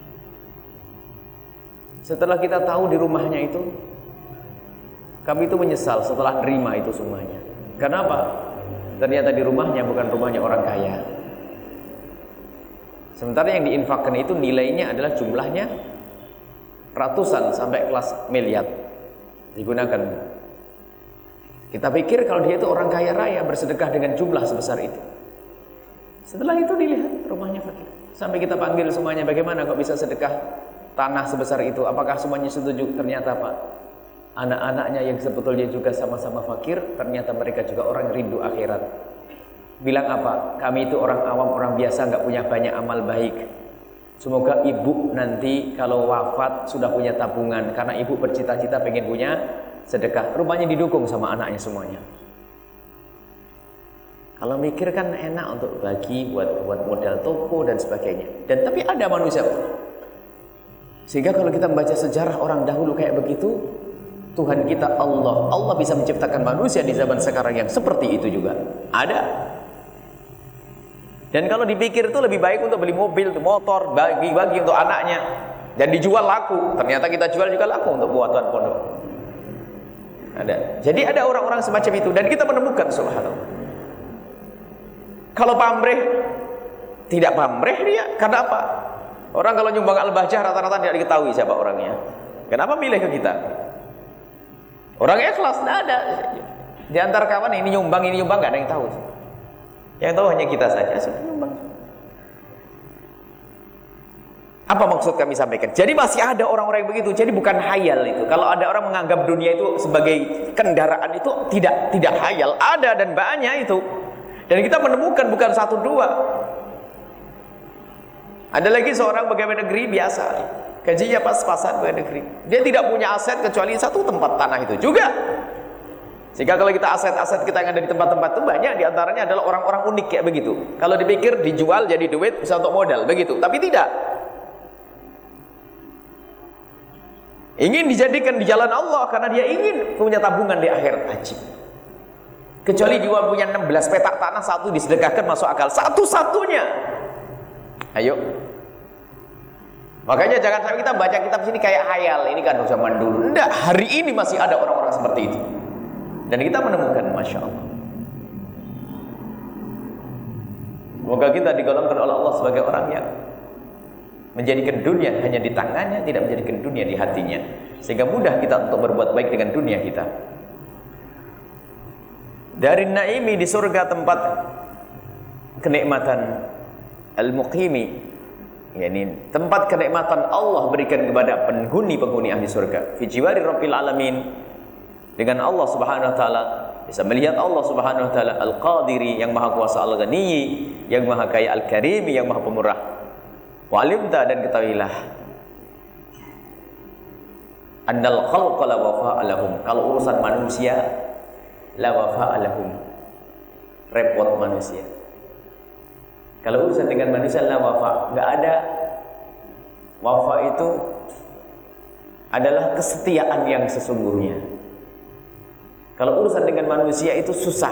Setelah kita tahu di rumahnya itu, kami itu menyesal setelah nerima itu semuanya. Kenapa? Ternyata di rumahnya bukan rumahnya orang kaya. Sementara yang diinfakkan itu nilainya adalah jumlahnya ratusan sampai kelas miliar digunakan. Kita pikir kalau dia itu orang kaya raya bersedekah dengan jumlah sebesar itu. Setelah itu dilihat rumahnya fakir. Sampai kita panggil semuanya, bagaimana kok bisa sedekah tanah sebesar itu? Apakah semuanya setuju? Ternyata Pak, anak-anaknya yang sebetulnya juga sama-sama fakir, ternyata mereka juga orang rindu akhirat. Bilang apa? Kami itu orang awam, orang biasa, nggak punya banyak amal baik. Semoga ibu nanti kalau wafat sudah punya tabungan, karena ibu bercita-cita pengen punya sedekah. Rumahnya didukung sama anaknya semuanya. Kalau mikir kan enak untuk bagi buat buat modal toko dan sebagainya. Dan tapi ada manusia. Sehingga kalau kita membaca sejarah orang dahulu kayak begitu, Tuhan kita Allah, Allah bisa menciptakan manusia di zaman sekarang yang seperti itu juga. Ada. Dan kalau dipikir itu lebih baik untuk beli mobil, motor, bagi-bagi untuk anaknya dan dijual laku. Ternyata kita jual juga laku untuk buatan pondok. Ada. Jadi ada orang-orang semacam itu dan kita menemukan subhanallah. Kalau pamrih tidak pamrih dia, karena apa? Orang kalau nyumbang al-bahjah rata-rata tidak diketahui siapa orangnya. Kenapa milih ke kita? Orang ikhlas tidak ada. Di antara kawan ini nyumbang ini nyumbang nggak ada yang tahu. Yang tahu hanya kita saja. Nyumbang. Apa maksud kami sampaikan? Jadi masih ada orang-orang yang begitu. Jadi bukan hayal itu. Kalau ada orang menganggap dunia itu sebagai kendaraan itu tidak tidak hayal. Ada dan banyak itu. Dan kita menemukan bukan satu dua. Ada lagi seorang pegawai negeri biasa. Gajinya pas-pasan pegawai negeri. Dia tidak punya aset kecuali satu tempat tanah itu juga. Sehingga kalau kita aset-aset kita yang ada di tempat-tempat itu banyak, diantaranya adalah orang-orang unik kayak begitu. Kalau dipikir dijual jadi duit bisa untuk modal begitu. Tapi tidak. Ingin dijadikan di jalan Allah karena dia ingin punya tabungan di akhirat haji. Kecuali dia punya enam belas petak tanah, satu disedekahkan masuk akal. Satu-satunya. Ayo. Makanya jangan sampai kita baca kitab sini kayak hayal. Ini kan zaman dulu. Enggak, hari ini masih ada orang-orang seperti itu. Dan kita menemukan, Masya Allah. Semoga kita digolongkan oleh Allah sebagai orang yang menjadikan dunia hanya di tangannya, tidak menjadikan dunia di hatinya. Sehingga mudah kita untuk berbuat baik dengan dunia kita. Dari naimi di surga tempat kenikmatan al-muqimi, yakni tempat kenikmatan Allah berikan kepada penghuni-penghuni ahli surga. Fi jiwari rabbil alamin, dengan Allah Subhanahu wa taala, bisa melihat Allah Subhanahu wa taala al-qadiri, yang maha kuasa, al-ghani, yang maha kaya, al-karimi, yang maha pemurah. Walimta, dan ketahuilah annal khalqa la wafa'a lahum, kalau urusan manusia la wafa'a lahum, repot manusia. Kalau urusan dengan manusia la wafa, enggak ada. Wafa itu adalah kesetiaan yang sesungguhnya. Kalau urusan dengan manusia itu susah.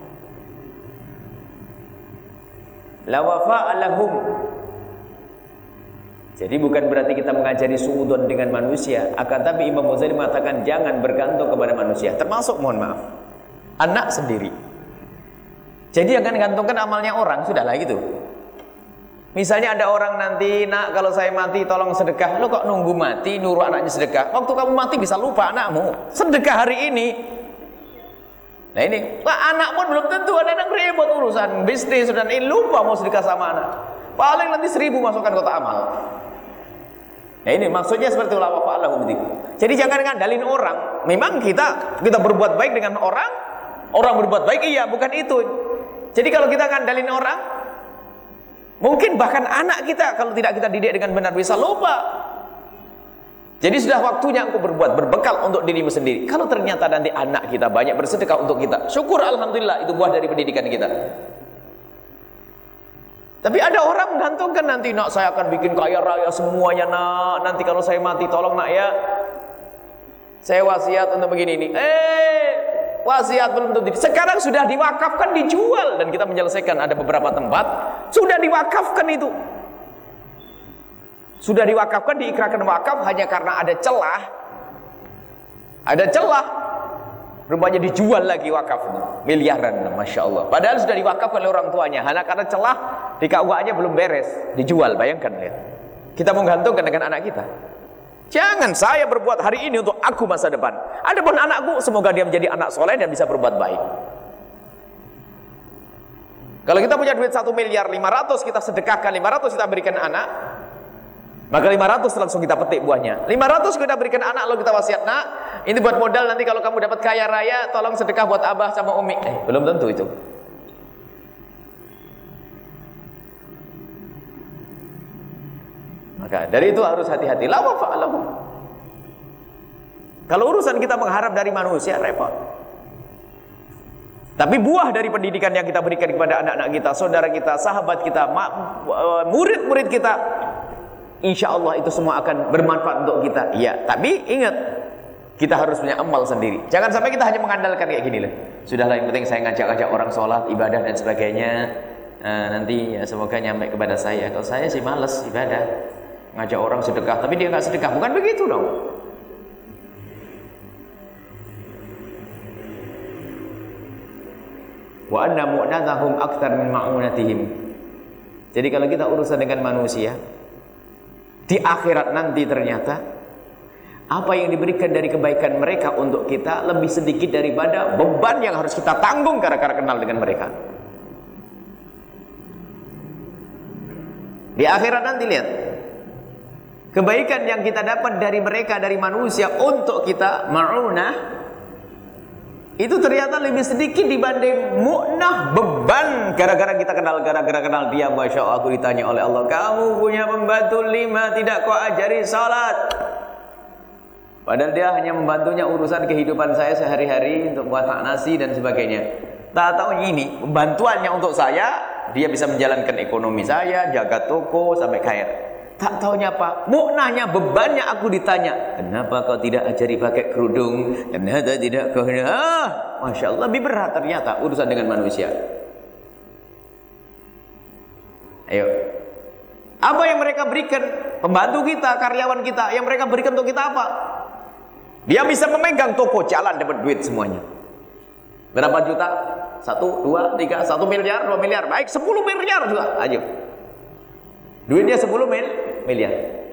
La wafa'a lahum. Jadi bukan berarti kita mengajari suudon dengan manusia, akan tapi Imam Ghazali mengatakan jangan bergantung kepada manusia, termasuk mohon maaf anak sendiri. Jadi jangan gantungkan amalnya orang, sudahlah gitu. Misalnya ada orang nanti, nak kalau saya mati tolong sedekah. Lo kok nunggu mati nyuruh anaknya sedekah? Waktu kamu mati bisa lupa anakmu. Sedekah hari ini. Nah ini, lah anak pun belum tentu, ada anak ribut urusan bisnis dan ini lupa mau sedekah sama anak. Paling nanti seribu masukkan kotak amal. Nah ini maksudnya seperti ulama fa'alahum. Jadi jangan ngandalin orang. Memang kita kita berbuat baik dengan orang, orang berbuat baik, iya, bukan itu. Jadi kalau kita ngandalin orang, mungkin bahkan anak kita kalau tidak kita didik dengan benar bisa lupa. Jadi sudah waktunya engkau berbuat, berbekal untuk dirimu sendiri. Kalau ternyata nanti anak kita banyak bersedekah untuk kita, syukur alhamdulillah, itu buah dari pendidikan kita. Tapi ada orang menggantungkan nanti, nak saya akan bikin kaya raya semuanya nak, nanti kalau saya mati tolong nak ya, saya wasiat untuk begini ini. Eh, wasiat belum tentu. Sekarang sudah diwakafkan, dijual, dan kita menyelesaikan ada beberapa tempat sudah diwakafkan itu. Sudah diwakafkan, diikrarkan wakaf hanya karena ada celah. Ada celah. Rupanya dijual lagi wakaf itu, miliaran, masya Allah. Padahal sudah diwakafkan oleh orang tuanya, hanya karena celah di K U A-nya belum beres, dijual. Bayangkan lihat. Kita menggantungkan dengan anak kita. Jangan saya berbuat hari ini untuk aku masa depan. Adapun anakku, semoga dia menjadi anak soleh dan bisa berbuat baik. Kalau kita punya duit satu miliar, lima ratus kita sedekahkan, lima ratus kita berikan anak, maka lima ratus langsung kita petik buahnya. lima ratus kita berikan anak, lalu kita wasiat, nak, ini buat modal nanti kalau kamu dapat kaya raya, tolong sedekah buat abah sama umi. Eh, belum tentu itu. Maka dari itu harus hati-hati. La wafa'alahum. Kalau urusan kita mengharap dari manusia, repot. Tapi buah dari pendidikan yang kita berikan kepada anak-anak kita, saudara kita, sahabat kita, murid-murid kita, insya Allah itu semua akan bermanfaat untuk kita. Iya, tapi ingat, kita harus punya amal sendiri. Jangan sampai kita hanya mengandalkan kayak gini lah. Sudahlah, yang penting saya ngajak-ngajak orang sholat, ibadah dan sebagainya. Nah, nanti ya semoga nyampe kepada saya. Kalau saya sih males ibadah, ngajak orang sedekah, tapi dia nggak sedekah. Bukan begitu dong. Wa anna mu'natahum aktsar min ma'unatihim. Jadi kalau kita urusan dengan manusia, di akhirat nanti ternyata apa yang diberikan dari kebaikan mereka untuk kita lebih sedikit daripada beban yang harus kita tanggung gara-gara kenal dengan mereka. Di akhirat nanti lihat, kebaikan yang kita dapat dari mereka, dari manusia untuk kita ma'unah, itu ternyata lebih sedikit dibanding mu'nah, beban gara-gara kita kenal, gara-gara kenal dia. Masya Allah, aku ditanya oleh Allah, kamu punya pembantu lima, tidak kau ajari salat. Padahal dia hanya membantunya urusan kehidupan saya sehari-hari untuk masak nasi dan sebagainya. Tak tahu ini bantuannya untuk saya, dia bisa menjalankan ekonomi saya, jaga toko sampai kaya. Tak taunya apa? Mu'nahnya, bebannya aku ditanya, kenapa kau tidak ajari pakai kerudung? Kenapa tidak kau? Ah, Masya Allah, lebih berat ternyata urusan dengan manusia. Ayo, apa yang mereka berikan? Pembantu kita, karyawan kita, yang mereka berikan untuk kita apa? Dia bisa memegang toko, jalan, dapat duit semuanya. Berapa juta? Satu, dua, tiga, satu miliar, dua miliar. Baik, sepuluh miliar juga. Ayo. Duitnya sepuluh mil, miliar.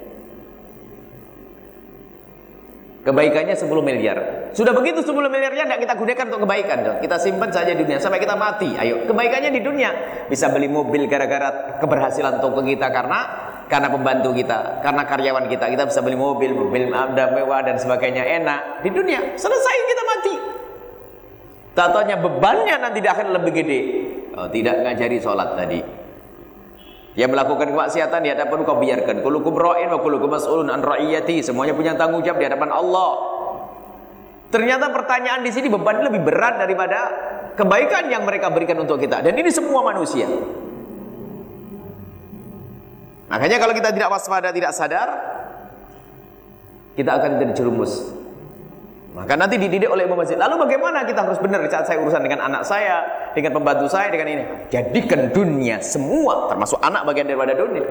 Kebaikannya sepuluh miliar. Sudah begitu sepuluh miliarnya tidak kita gunakan untuk kebaikan. Kita simpan saja di dunia sampai kita mati. Ayo, kebaikannya di dunia. Bisa beli mobil gara-gara keberhasilan toko kita, karena karena pembantu kita, karena karyawan kita, kita bisa beli mobil, mobil ada mewah dan sebagainya, enak di dunia. Selesai kita mati. Tatanya bebannya nanti di akhirat lebih gede. Oh, tidak ngajari sholat tadi. Dia melakukan kemaksiatan di hadapan kau biarkan. Kullukum ra'in wa kullukum mas'ulun an ra'iyati. Semuanya punya tanggung jawab di hadapan Allah. Ternyata pertanyaan di sini beban lebih berat daripada kebaikan yang mereka berikan untuk kita. Dan ini semua manusia. Makanya kalau kita tidak waspada, tidak sadar, kita akan terjerumus. Maka nanti dididik oleh Imam Masjid. Lalu bagaimana kita harus benar saat saya urusan dengan anak saya, dengan pembantu saya, dengan ini? Jadikan dunia semua, termasuk anak, bagian daripada dunia.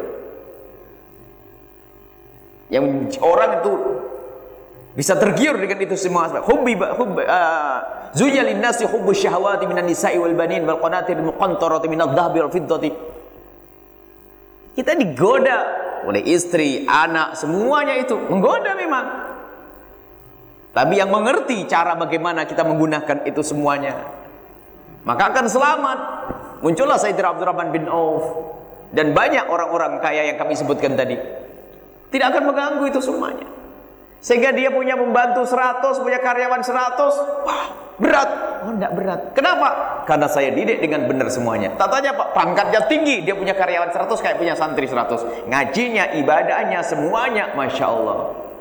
Yang orang itu bisa tergiur dengan itu semua. Hubbi hub zuya linnasi hubbu syahawati minan nisa'i wal banin wal qanatir muqantarati minadh dhahabi wal fiddati. Kita digoda oleh istri, anak, semuanya itu menggoda memang. Tapi yang mengerti cara bagaimana kita menggunakan itu semuanya, maka akan selamat. Muncullah Sayyidina Abdurrahman bin Auf dan banyak orang-orang kaya yang kami sebutkan tadi. Tidak akan mengganggu itu semuanya. Sehingga dia punya pembantu seratus, punya karyawan seratus. Wah, berat. Oh, enggak berat. Kenapa? Karena saya didik dengan benar semuanya. Tatanya Pak, pangkatnya tinggi, dia punya karyawan seratus kayak punya santri seratus. Ngajinya, ibadahnya, semuanya, Masya Allah.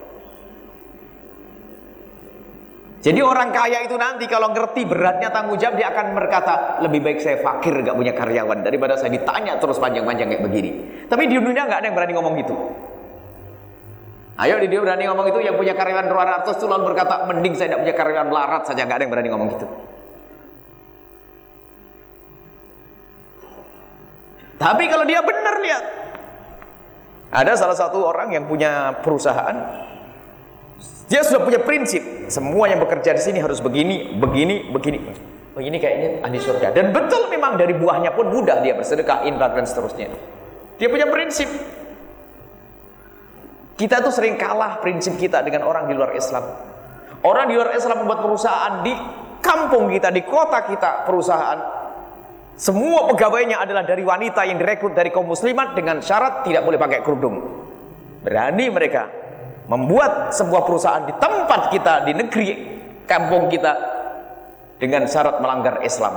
Jadi orang kaya itu nanti kalau ngerti beratnya tanggung jawab, dia akan berkata, lebih baik saya fakir gak punya karyawan daripada saya ditanya terus panjang-panjang kayak begini. Tapi di dunia gak ada yang berani ngomong gitu. Ayo di dia berani ngomong itu, yang punya karyawan dua ratus itu lalu berkata, mending saya tidak punya karyawan melarat saja. Gak ada yang berani ngomong gitu. Tapi kalau dia benar, lihat, ada salah satu orang yang punya perusahaan. Dia sudah punya prinsip, semua yang bekerja di sini harus begini, begini, begini. Oh, ini kayaknya ahli surga. Dan betul memang dari buahnya pun mudah dia bersedekah, infak dan seterusnya. Dia punya prinsip. Kita tuh sering kalah prinsip kita dengan orang di luar Islam. Orang di luar Islam membuat perusahaan di kampung kita, di kota kita, perusahaan. Semua pegawainya adalah dari wanita yang direkrut dari kaum muslimat dengan syarat tidak boleh pakai kerudung. Berani mereka membuat sebuah perusahaan di tempat kita, di negeri kampung kita, dengan syarat melanggar Islam.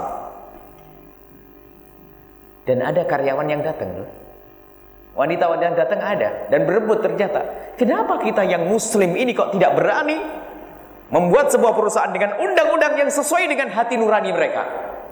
Dan ada karyawan yang datang loh. Wanita-wanita yang datang ada dan berebut ternyata. Kenapa kita yang muslim ini kok tidak berani membuat sebuah perusahaan dengan undang-undang yang sesuai dengan hati nurani mereka?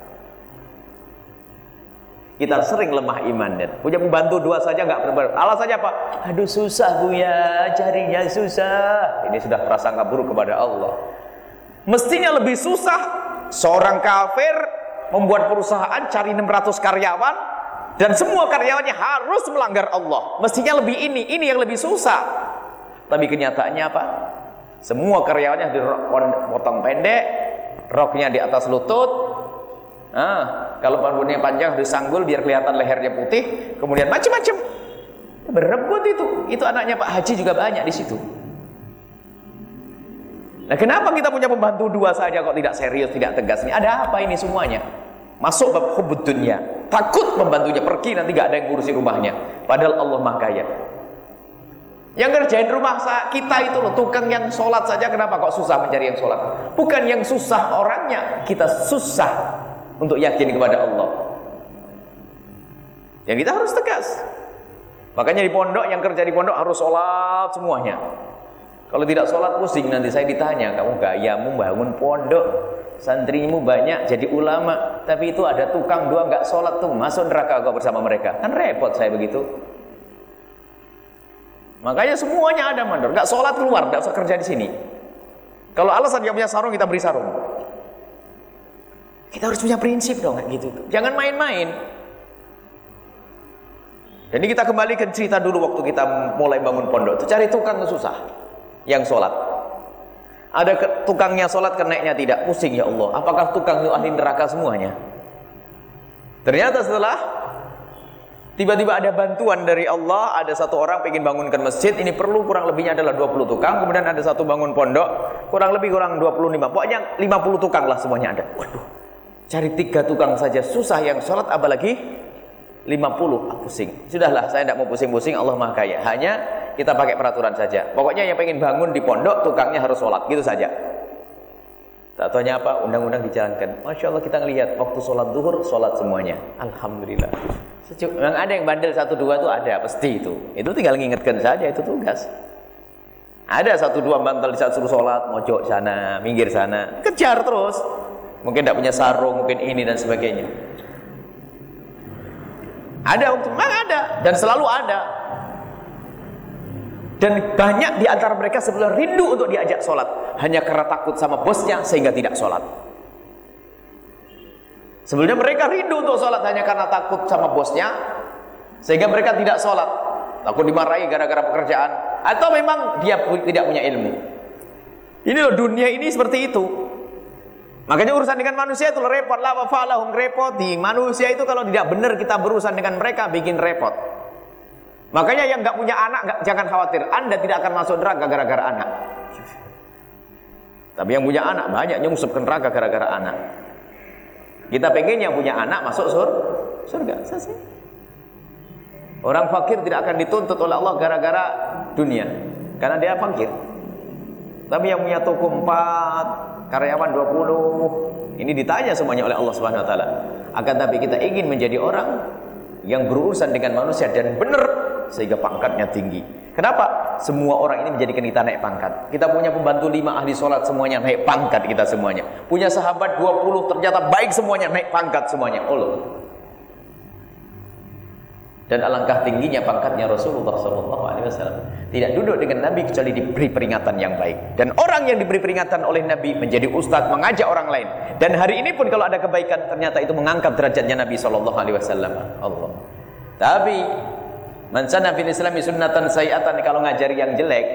Kita sering lemah iman dan punya pembantu dua saja nggak berbuat. Alasannya apa? Aduh susah bu ya, carinya susah. Ini sudah prasangka buruk kepada Allah. Mestinya lebih susah seorang kafir membuat perusahaan cari enam ratus karyawan dan semua karyawannya harus melanggar Allah. Mestinya lebih ini, ini yang lebih susah. Tapi kenyataannya apa? Semua karyawannya dipotong pendek, roknya di atas lutut, Ah, kalau rambutnya panjang harus sanggul biar kelihatan lehernya putih, kemudian macam-macam. Berebut itu. Itu anaknya Pak Haji juga banyak di situ. Nah, kenapa kita punya pembantu dua saja kok tidak serius, tidak tegas? Ini ada apa ini semuanya? Masuk bab hubbud dunya. Takut pembantunya pergi nanti gak ada yang ngurusi rumahnya. Padahal Allah Maha Kaya. Yang ngerjain rumah kita itu loh, tukang yang sholat saja kenapa kok susah mencari yang sholat? Bukan yang susah orangnya, kita susah untuk yakin kepada Allah. Yang kita harus tegas. Makanya di pondok, yang kerja di pondok harus sholat semuanya. Kalau tidak sholat pusing, nanti saya ditanya, kamu gayamu bangun pondok, santrimu banyak jadi ulama, tapi itu ada tukang dua nggak sholat tuh, masuk neraka kau bersama mereka. Kan repot saya begitu. Makanya semuanya ada mandor, nggak sholat keluar, nggak usah kerja di sini. Kalau alasan dia punya sarung, kita beri sarung. Kita harus punya prinsip dong, kayak gitu. Jangan main-main. Jadi kita kembali ke cerita dulu waktu kita mulai bangun pondok. Itu cari tukang susah, yang sholat. Ada ke, tukangnya sholat, keneknya tidak, pusing ya Allah. Apakah tukang itu ahli neraka semuanya? Ternyata setelah tiba-tiba ada bantuan dari Allah, ada satu orang pengen bangunkan masjid, ini perlu kurang lebihnya adalah dua puluh tukang, kemudian ada satu bangun pondok, kurang lebih kurang dua puluh lima, pokoknya lima puluh tukang lah semuanya ada. Waduh, cari tiga tukang saja susah yang sholat, apalagi lima puluh, ah, pusing. Sudahlah, saya tidak mau pusing-pusing, Allah Maha Kaya. Hanya kita pakai peraturan saja. Pokoknya yang pengen bangun di pondok, tukangnya harus sholat, gitu saja. Tak taunya apa, undang-undang dijalankan. Masya Allah kita ngelihat waktu sholat duhur, sholat semuanya. Alhamdulillah. Memang ada yang bandel satu dua tuh ada, pasti itu. Itu tinggal ngingetkan saja, itu tugas. Ada satu dua bantal di saat suruh sholat, mojok sana, minggir sana, kejar terus. Mungkin tidak punya sarung, mungkin ini dan sebagainya. Ada waktu, memang ada, dan selalu ada. Dan banyak di antara mereka sebenarnya rindu untuk diajak sholat, hanya karena takut sama bosnya sehingga tidak sholat. Sebenarnya mereka rindu untuk sholat hanya karena takut sama bosnya sehingga mereka tidak sholat, takut dimarahi gara-gara pekerjaan, atau memang dia tidak punya ilmu. Ini loh, dunia ini seperti itu. Makanya urusan dengan manusia itu repot lah, wafalahum repot. Di manusia itu kalau tidak benar kita berurusan dengan mereka bikin repot. Makanya yang nggak punya anak gak, jangan khawatir, Anda tidak akan masuk neraka gara-gara anak. Tapi yang punya anak banyak nyungsep ke neraka gara-gara anak. Kita pengen yang punya anak masuk sur, surga, selesai. Orang fakir tidak akan dituntut oleh Allah gara-gara dunia, karena dia fakir. Tapi yang punya toko empat, karyawan dua puluh, ini ditanya semuanya oleh Allah Subhanahu Wa Taala. Akan tapi kita ingin menjadi orang yang berurusan dengan manusia dan benar sehingga pangkatnya tinggi. Kenapa? Semua orang ini menjadikan kita naik pangkat. Kita punya pembantu lima ahli sholat semuanya naik pangkat kita semuanya. Punya sahabat dua puluh ternyata baik semuanya naik pangkat semuanya. Allah. Dan alangkah tingginya pangkatnya Rasulullah shallallahu alaihi wasallam. Tidak duduk dengan Nabi kecuali diberi peringatan yang baik. Dan orang yang diberi peringatan oleh Nabi menjadi ustadz, mengajak orang lain. Dan hari ini pun kalau ada kebaikan ternyata itu mengangkat derajatnya Nabi shallallahu alaihi wasallam. Allah. Tapi man sanna fil islami sunnatan sayi'atan, kalau ngajari yang jelek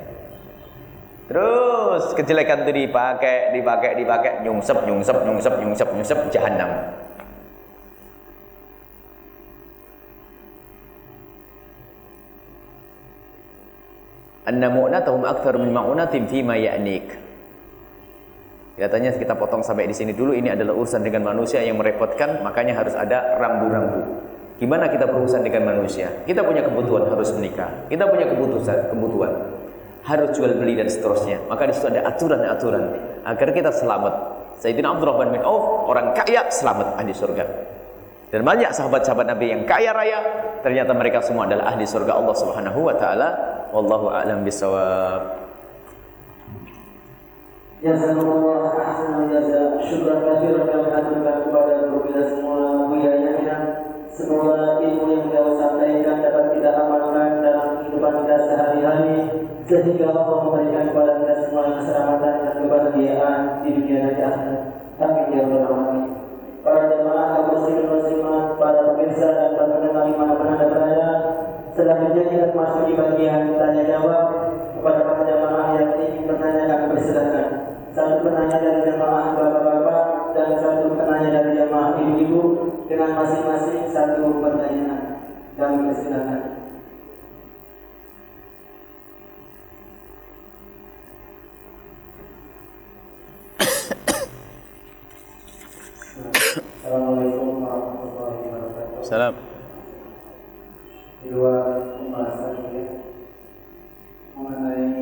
terus kejelekan itu dipakai dipakai dipakai nyungsep nyungsep nyungsep nyungsep nyungsep jahanam. Anna mu'natahum aktsar min ma'unatin fi ma ya'nik. Katanya kita potong sampai di sini dulu. Ini adalah urusan dengan manusia yang merepotkan, makanya harus ada rambu-rambu. Gimana kita berurusan dengan manusia? Kita punya kebutuhan harus menikah. Kita punya kebutuhan, kebutuhan harus jual beli dan seterusnya. Maka di situ ada aturan-aturan agar kita selamat. Sayyidina Abdurrahman bin Auf, orang kaya selamat ahli surga. Dan banyak sahabat-sahabat Nabi yang kaya raya, ternyata mereka semua adalah ahli surga Allah Subhanahu wa taala. Wallahu a'lam bishawab. Jazakumullah ahsanal jaza. Syukran katsiran kami haturkan kepada guru kita semua wilayahnya. Semoga ilmu yang beliau sampaikan dapat kita amalkan dalam kehidupan kita sehari-hari, sehingga Allah memberikan kepada kita semua keselamatan dan kebahagiaan di dunia dan di akhirat. Amin ya rabbal alamin. Para jemaah kaum muslimin muslimat, para pemirsa dan para pendengar dimanapun Anda berada, selanjutnya kita masuk di bagian tanya jawab. Kepada para jemaah yang ingin bertanya kami persilakan. Satu penanya dari jemaah bapak-bapak dan satu penanya dari jemaah ibu-ibu dengan masing-masing satu pertanyaan. Kami persilakan. Assalamualaikum warahmatullahi wabarakatuh. Salam. Di luar pembahasan ini mengenai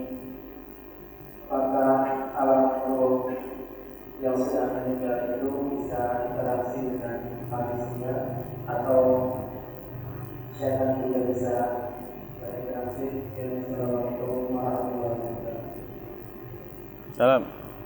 apakah alam roh yang sedang meninggal itu bisa interaksi dengan manusia atau syaitan juga bisa berinteraksi. Assalamualaikum warahmatullahi wabarakatuh. Salam.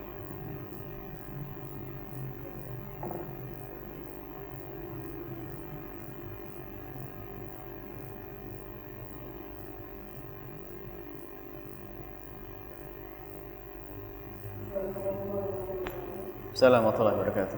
Assalamualaikum warahmatullahi wabarakatuh.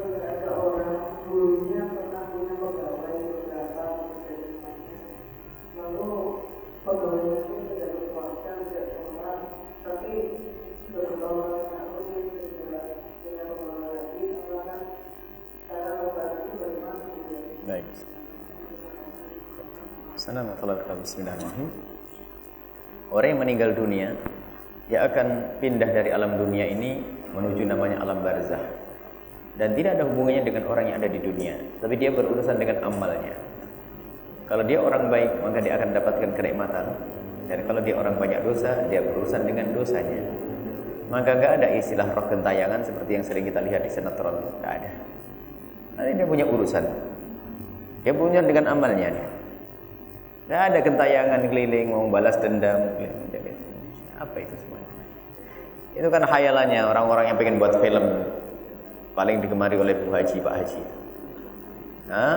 Baik. Assalamualaikum warahmatullahi wabarakatuh. Bismillahirrahmanirrahim. Orang yang meninggal dunia, dia akan pindah dari alam dunia ini menuju namanya alam barzah, dan tidak ada hubungannya dengan orang yang ada di dunia, tapi dia berurusan dengan amalnya. Kalau dia orang baik, maka dia akan dapatkan kenikmatan, dan kalau dia orang banyak dosa, dia berurusan dengan dosanya. Maka gak ada istilah roh gentayangan seperti yang sering kita lihat di sinetron. Gak ada. Nah, dia punya urusan, dia punya dengan amalnya dia. Gak ada gentayangan keliling mau balas dendam keliling. Apa itu semua? Itu kan khayalannya orang-orang yang pengen buat film paling digemari oleh Bu Haji, Pak Haji. Hah?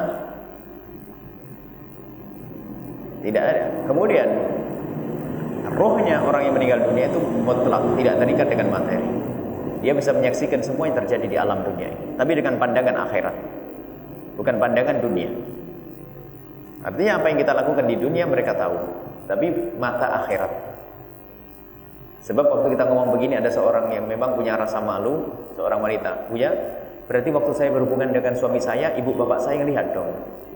Tidak ada. Kemudian rohnya orang yang meninggal dunia itu mutlak, tidak terikat dengan materi. Dia bisa menyaksikan semua yang terjadi di alam dunia ini, tapi dengan pandangan akhirat, bukan pandangan dunia. Artinya apa yang kita lakukan di dunia mereka tahu, tapi mata akhirat. Sebab waktu kita ngomong begini ada seorang yang memang punya rasa malu, seorang wanita, punya, berarti waktu saya berhubungan dengan suami saya, ibu bapak saya ngelihat dong.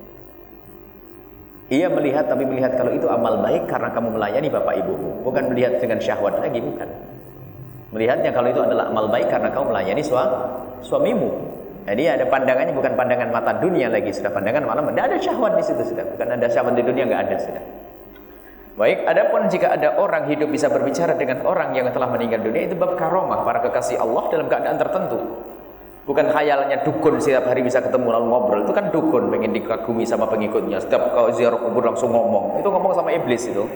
Ia melihat, tapi melihat kalau itu amal baik karena kamu melayani bapak ibumu, bukan melihat dengan syahwat lagi, bukan. Melihatnya kalau itu adalah amal baik karena kamu melayani suamimu. Jadi ada pandangannya bukan pandangan mata dunia lagi, sudah pandangan malam, tidak ada syahwat di situ sudah, bukan ada syahwat di dunia, nggak ada sudah. Baik, adapun jika ada orang hidup bisa berbicara dengan orang yang telah meninggal dunia, itu bab karomah para kekasih Allah dalam keadaan tertentu. Bukan khayalnya dukun setiap hari bisa ketemu lalu ngobrol, itu kan dukun pengen dikagumi sama pengikutnya. Setiap kau ziarah kubur langsung ngomong, itu ngomong sama iblis itu.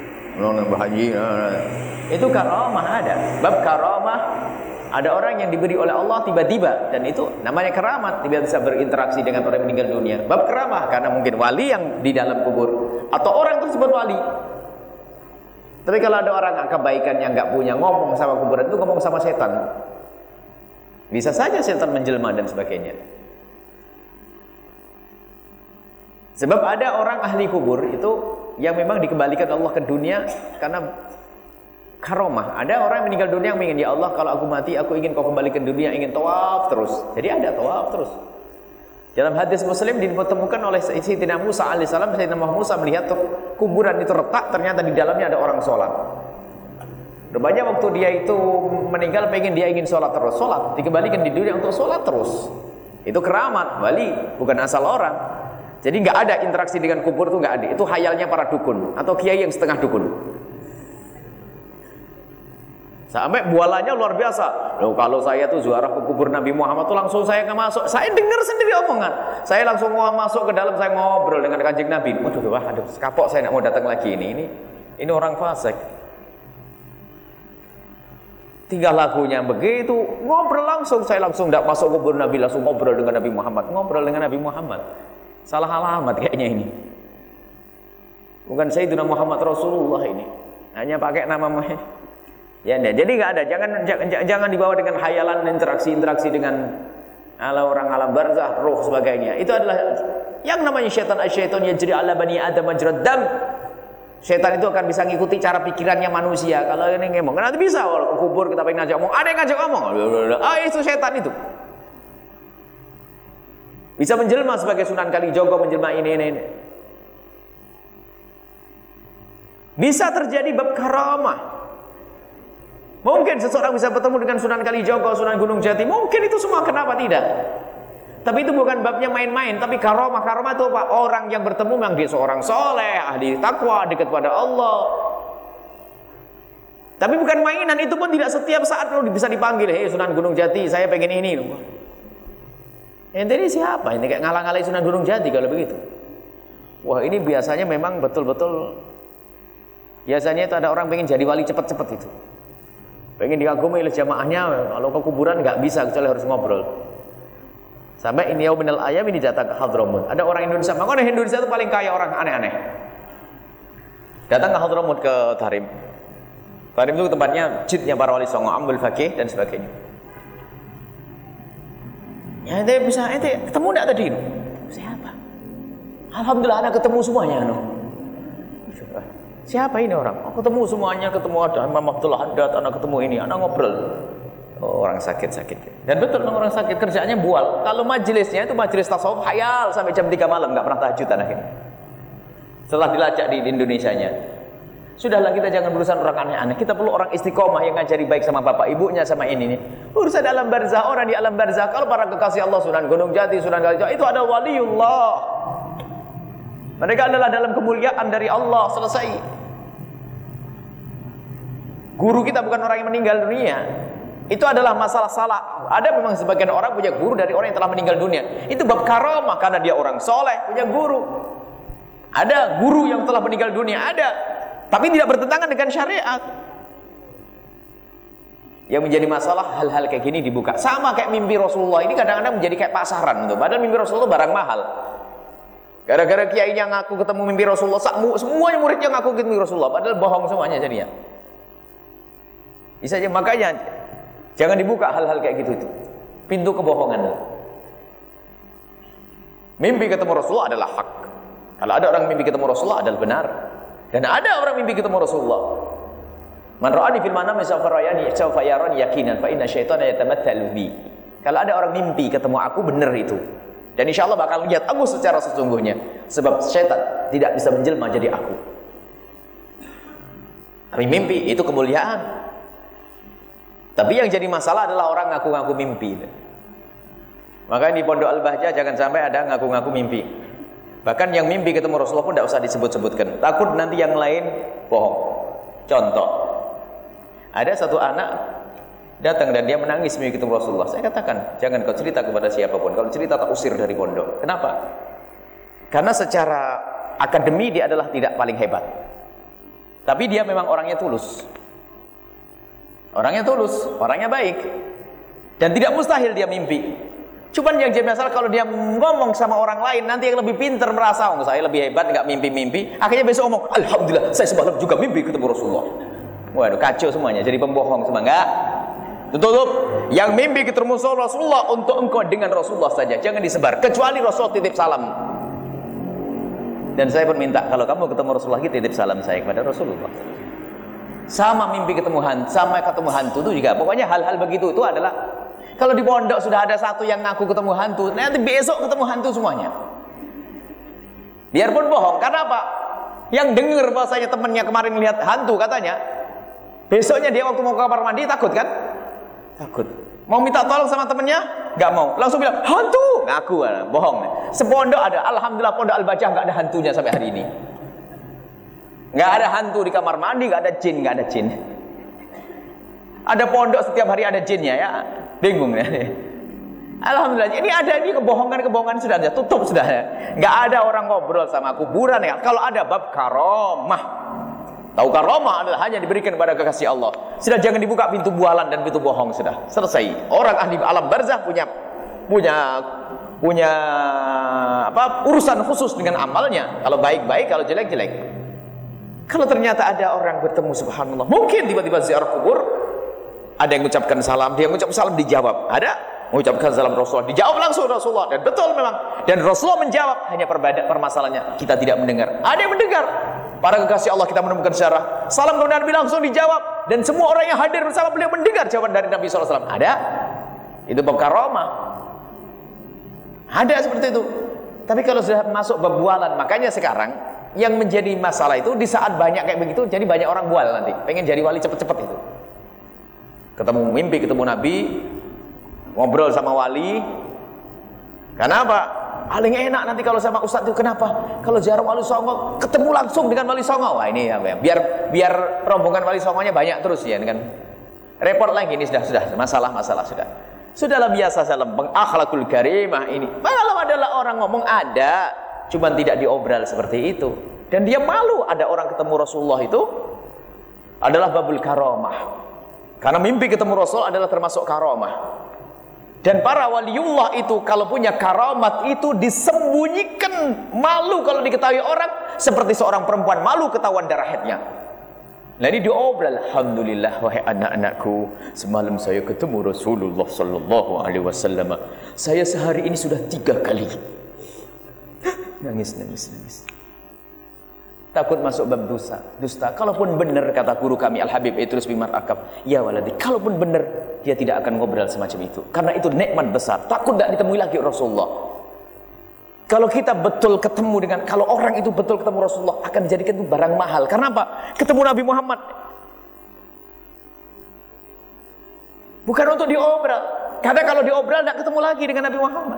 Itu karomah ada. Bab karomah, ada orang yang diberi oleh Allah tiba-tiba, dan itu namanya keramat, tidak bisa berinteraksi dengan orang yang meninggal dunia. Bab keramah karena mungkin wali yang di dalam kubur atau orang tersebut wali. Tapi kalau ada orang kebaikan yang nggak punya, ngomong sama kuburan itu ngomong sama setan. Bisa saja setan menjelma dan sebagainya. Sebab ada orang ahli kubur itu yang memang dikembalikan Allah ke dunia karena karomah. Ada orang yang meninggal dunia yang ingin, ya Allah kalau aku mati aku ingin kau kembali ke dunia, ingin tawaf terus. Jadi ada tawaf terus. Dalam hadis Muslim ditemukan oleh Sayyidina Musa alaihissalam, Sayyidina Musa melihat kuburan itu retak, ternyata di dalamnya ada orang sholat. Rupanya waktu dia itu meninggal pengen dia ingin sholat terus, sholat dikembalikan di dunia untuk sholat terus. Itu keramat, wali, bukan asal orang. Jadi nggak ada interaksi dengan kubur, itu nggak ada. Itu khayalnya para dukun atau kiai yang setengah dukun. Sampai bualannya luar biasa. Loh, kalau saya tuh ziarah ke kubur Nabi Muhammad tuh langsung saya nggak masuk. Saya dengar sendiri omongan. Saya langsung mau masuk ke dalam, saya ngobrol dengan Kanjeng Nabi. Waduh, wah, aduh, kapok saya nggak mau datang lagi ini. Ini, ini orang fasik. Tiga lagunya begitu, ngobrol langsung. Saya langsung nggak masuk kubur Nabi, langsung ngobrol dengan Nabi Muhammad. Ngobrol dengan Nabi Muhammad. Salah alamat kayaknya ini. Bukan Sayyidina Muhammad Rasulullah ini. Hanya pakai nama Muhammad. Ya, nah, jadi nggak ada, jangan, jangan jangan dibawa dengan khayalan interaksi-interaksi dengan ala orang alam barzah, roh sebagainya. Itu adalah yang namanya syaitan. Syaitan yajri ala bani adam majrad dam. Syaitan itu akan bisa ngikuti cara pikirannya manusia. Kalau ini ngomong, nanti bisa kalau kubur kita pengen ngajak ngomong, ada yang ngajak ngomong. Ah, itu syaitan itu. Bisa menjelma sebagai Sunan Kalijogo, menjelma ini, ini, ini. Bisa terjadi bab karamah. Mungkin seseorang bisa bertemu dengan Sunan Kalijogo, Sunan Gunung Jati. Mungkin itu semua, kenapa tidak? Tapi itu bukan babnya main-main. Tapi karamah, karamah itu apa? Orang yang bertemu memang dia seorang soleh, ahli takwa, dekat pada Allah. Tapi bukan mainan, itu pun tidak setiap saat lo bisa dipanggil. Hei Sunan Gunung Jati, saya pengen ini. Ente ini siapa? Ini kayak ngalang-ngalai Sunan Gunung Jati kalau begitu. Wah, ini biasanya memang betul-betul, biasanya itu ada orang pengen jadi wali cepat-cepat itu. Pengen dikagumi oleh jamaahnya, kalau ke kuburan nggak bisa, kecuali harus ngobrol. Sampai ini yaumil ayam ini datang ke Hadramut. Ada orang Indonesia, makanya Indonesia itu paling kaya orang aneh-aneh. Datang ke Hadramut, ke Tarim. Tarim itu tempatnya jidnya para wali songo, Ambul Fakih dan sebagainya. Ya, ente bisa, ente ketemu enggak tadi? Siapa? Alhamdulillah anak ketemu semuanya. No. Siapa ini orang? Oh, ketemu semuanya, ketemu ada Imam Abdullah Haddad, anak ketemu ini, anak ngobrol. Oh, orang sakit-sakit. Dan betul orang sakit kerjaannya bual. Kalau majelisnya itu majelis tasawuf hayal sampai jam tiga malam, enggak pernah tahajud anaknya. Setelah dilacak di, di Indonesianya. Sudahlah, kita jangan berurusan orang aneh-aneh. Kita perlu orang istiqomah yang ngajari baik sama bapak ibunya, sama ini nih. Urusan alam barzah, orang di alam barzah. Kalau para kekasih Allah, Sunan Gunung Jati, Sunan Kalijogo, itu ada waliullah. Mereka adalah dalam kemuliaan dari Allah, selesai. Guru kita bukan orang yang meninggal dunia. Itu adalah masalah salah. Ada memang sebagian orang punya guru dari orang yang telah meninggal dunia. Itu bab karamah, karena dia orang soleh, punya guru. Ada guru yang telah meninggal dunia, ada. Tapi tidak bertentangan dengan syariat. Yang menjadi masalah hal-hal kayak gini dibuka. Sama kayak mimpi Rasulullah ini kadang-kadang menjadi kayak pasaran tuh. Padahal mimpi Rasulullah barang mahal. Gara-gara kiainya ngaku ketemu mimpi Rasulullah, semuanya muridnya ngaku ketemu Rasulullah, padahal bohong semuanya jadinya. Bisa aja, makanya jangan dibuka hal-hal kayak gitu itu. Pintu kebohongan. Mimpi ketemu Rasulullah adalah hak. Kalau ada orang mimpi ketemu Rasulullah adalah benar. Dan ada orang mimpi ketemu Rasulullah. Man ra'ani fil manami sawfa ra'ani sawfa yarani yaqinan fa inna syaitana yatamathalu bi. Kalau ada orang mimpi ketemu aku, benar itu. Dan insya Allah bakal lihat aku secara sesungguhnya. Sebab syaitan tidak bisa menjelma jadi aku. Tapi mimpi itu kemuliaan. Tapi yang jadi masalah adalah orang ngaku-ngaku mimpi. Makanya di Pondok Al-Bahjah jangan sampai ada ngaku-ngaku mimpi. Bahkan yang mimpi ketemu Rasulullah pun tidak usah disebut-sebutkan. Takut nanti yang lain bohong. Contoh, ada satu anak datang dan dia menangis mimpi ketemu Rasulullah. Saya katakan, jangan kau cerita kepada siapapun. Kalau cerita tak usir dari pondok. Kenapa? Karena secara akademi dia adalah tidak paling hebat. Tapi dia memang orangnya tulus. Orangnya tulus, orangnya baik. Dan tidak mustahil dia mimpi. Cuman yang jadi masalah kalau dia ngomong sama orang lain, nanti yang lebih pintar merasa, oh saya lebih hebat, nggak mimpi-mimpi. Akhirnya besok ngomong, alhamdulillah, saya semalam juga mimpi ketemu Rasulullah. Waduh, kacau semuanya, jadi pembohong semua. Enggak. Tutup. Yang mimpi ketemu Rasulullah untuk engkau dengan Rasulullah saja, jangan disebar. Kecuali Rasul titip salam. Dan saya pun minta, kalau kamu ketemu Rasulullah, titip salam saya kepada Rasulullah. Sama mimpi ketemu hantu, sama ketemu hantu itu juga. Pokoknya hal-hal begitu itu adalah, kalau di pondok sudah ada satu yang ngaku ketemu hantu, nanti besok ketemu hantu semuanya. Biarpun bohong, karena apa? Yang dengar bahasanya temannya kemarin lihat hantu katanya, besoknya dia waktu mau ke kamar mandi takut kan? Takut. Mau minta tolong sama temannya? Gak mau. Langsung bilang, hantu! Ngaku, bohong. Sepondok ada, alhamdulillah Pondok Al-Bahjah gak ada hantunya sampai hari ini. Gak ada hantu di kamar mandi, gak ada jin, gak ada jin. Ada pondok setiap hari ada jinnya ya. Bingung ya. Alhamdulillah. Ini ada ini kebohongan-kebohongan sudah ada, tutup sudah. Enggak ada orang ngobrol sama kuburan ya. Kalau ada bab karamah. Tahu karamah adalah hanya diberikan kepada kekasih Allah. Sudah jangan dibuka pintu bualan dan pintu bohong sudah. Selesai. Orang ahli alam barzah punya punya punya apa? Urusan khusus dengan amalnya. Kalau baik-baik, kalau jelek-jelek. Kalau ternyata ada orang bertemu subhanallah, mungkin tiba-tiba ziarah kubur, ada yang mengucapkan salam, dia mengucapkan salam dijawab. Ada mengucapkan salam Rasulullah, dijawab langsung Rasulullah. Dan betul memang. Dan Rasulullah menjawab, hanya perbedaan permasalahannya kita tidak mendengar. Ada yang mendengar. Para kekasih Allah kita menemukan sejarah. Salam kepada Nabi langsung dijawab. Dan semua orang yang hadir bersama beliau mendengar jawaban dari Nabi shallallahu alaihi wasallam. Ada. Itu bab karamah. Ada seperti itu. Tapi kalau sudah masuk bab bualan, makanya sekarang yang menjadi masalah itu di saat banyak kayak begitu, jadi banyak orang bual nanti, pengen jadi wali cepet-cepet itu. Ketemu mimpi, ketemu Nabi, ngobrol sama wali. Kenapa? Paling enak nanti kalau sama ustadz itu. Kenapa? Kalau ziarah wali songo ketemu langsung dengan wali songo. Wah ini ya, biar biar rombongan wali songonya banyak terus ya kan. Repot lagi ini sudah sudah masalah-masalah sudah. Sudahlah biasa dalam akhlakul karimah ini. Kalau adalah orang ngomong ada, cuman tidak diobral seperti itu. Dan dia malu ada orang ketemu Rasulullah itu adalah babul karamah. Karena mimpi ketemu Rasul adalah termasuk karamah. Dan para waliullah itu kalau punya karamat itu disembunyikan, malu kalau diketahui orang, seperti seorang perempuan malu ketahuan darah haidnya. Nah ini diobral, alhamdulillah wahai anak-anakku, semalam saya ketemu Rasulullah sallallahu alaihi wasallam. Saya sehari ini sudah tiga kali. Nangis, nangis, nangis. Takut masuk bab dosa, dusta. Kalaupun benar kata guru kami Al-Habib Idrus bin Mar'akab, ya waladi, kalaupun benar dia tidak akan ngobrol semacam itu. Karena itu nikmat besar. Takut tidak ditemui lagi Rasulullah. Kalau kita betul ketemu dengan, kalau orang itu betul ketemu Rasulullah, akan dijadikan itu barang mahal. Karena apa? Ketemu Nabi Muhammad. Bukan untuk diobral. Karena kalau diobral tidak ketemu lagi dengan Nabi Muhammad.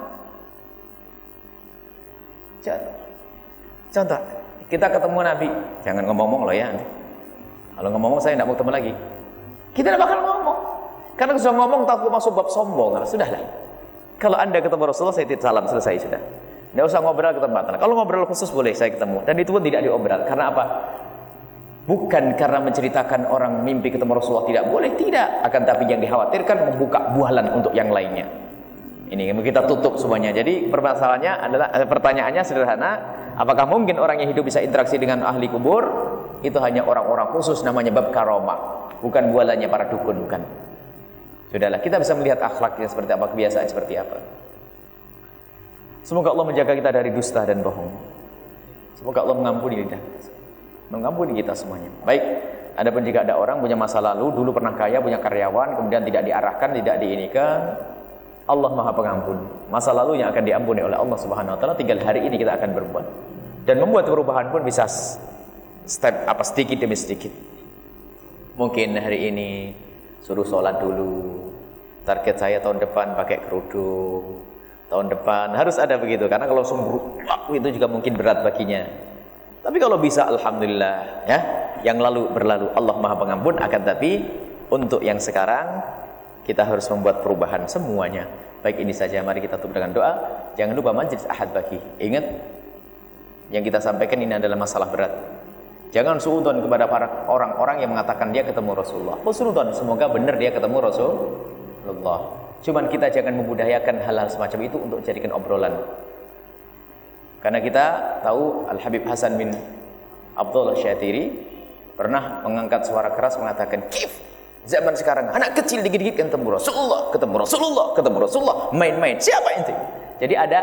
Contoh, kita ketemu Nabi, jangan ngomong-ngomong loh ya. Kalau ngomong-ngomong saya tidak mau ketemu lagi. Kita tidak bakal ngomong. Karena sudah ngomong takut masuk bab sombong. Sudahlah. Kalau anda ketemu Rasulullah, saya titip salam, selesai sudah. Tidak usah ngobrol ke tempat. Kalau ngobrol khusus boleh saya ketemu. Dan itu pun tidak diobral. Karena apa? Bukan karena menceritakan orang mimpi ketemu Rasulullah tidak boleh, tidak. Akan tapi yang dikhawatirkan membuka bualan untuk yang lainnya. Ini kita tutup semuanya. Jadi permasalahannya adalah, pertanyaannya sederhana. Apakah mungkin orang yang hidup bisa interaksi dengan ahli kubur? Itu hanya orang-orang khusus, namanya bab karomah. Bukan bualannya para dukun, bukan. Sudahlah, kita bisa melihat akhlaknya seperti apa, kebiasaan seperti apa. Semoga Allah menjaga kita dari dusta dan bohong. Semoga Allah mengampuni kita. Mengampuni kita semuanya. Baik, adapun jika ada orang punya masa lalu, dulu pernah kaya, punya karyawan, kemudian tidak diarahkan, tidak diinikan, Allah Maha Pengampun. Masa lalu yang akan diampuni oleh Allah Subhanahu wa taala, tinggal hari ini kita akan berbuat. Dan membuat perubahan pun bisa step apa sedikit demi sedikit. Mungkin hari ini suruh sholat dulu. Target saya tahun depan pakai kerudung. Tahun depan harus ada begitu, karena kalau sungguh itu juga mungkin berat baginya. Tapi kalau bisa alhamdulillah ya, yang lalu berlalu, Allah Maha Pengampun. Akan tapi untuk yang sekarang kita harus membuat perubahan semuanya. Baik, ini saja, mari kita tutup dengan doa. Jangan lupa majlis ahad bagi. Ingat, yang kita sampaikan ini adalah masalah berat. Jangan suudzon kepada para orang-orang yang mengatakan dia ketemu Rasulullah. Husnudzon, semoga benar dia ketemu Rasulullah. Cuman kita jangan membudayakan hal-hal semacam itu untuk jadikan obrolan. Karena kita tahu Al-Habib Hasan bin Abdullah Syatiri pernah mengangkat suara keras mengatakan, "Kif, zaman sekarang anak kecil dikit-dikit ketemu Rasulullah, ketemu Rasulullah, ketemu Rasulullah, main-main. Siapa ente?" Jadi ada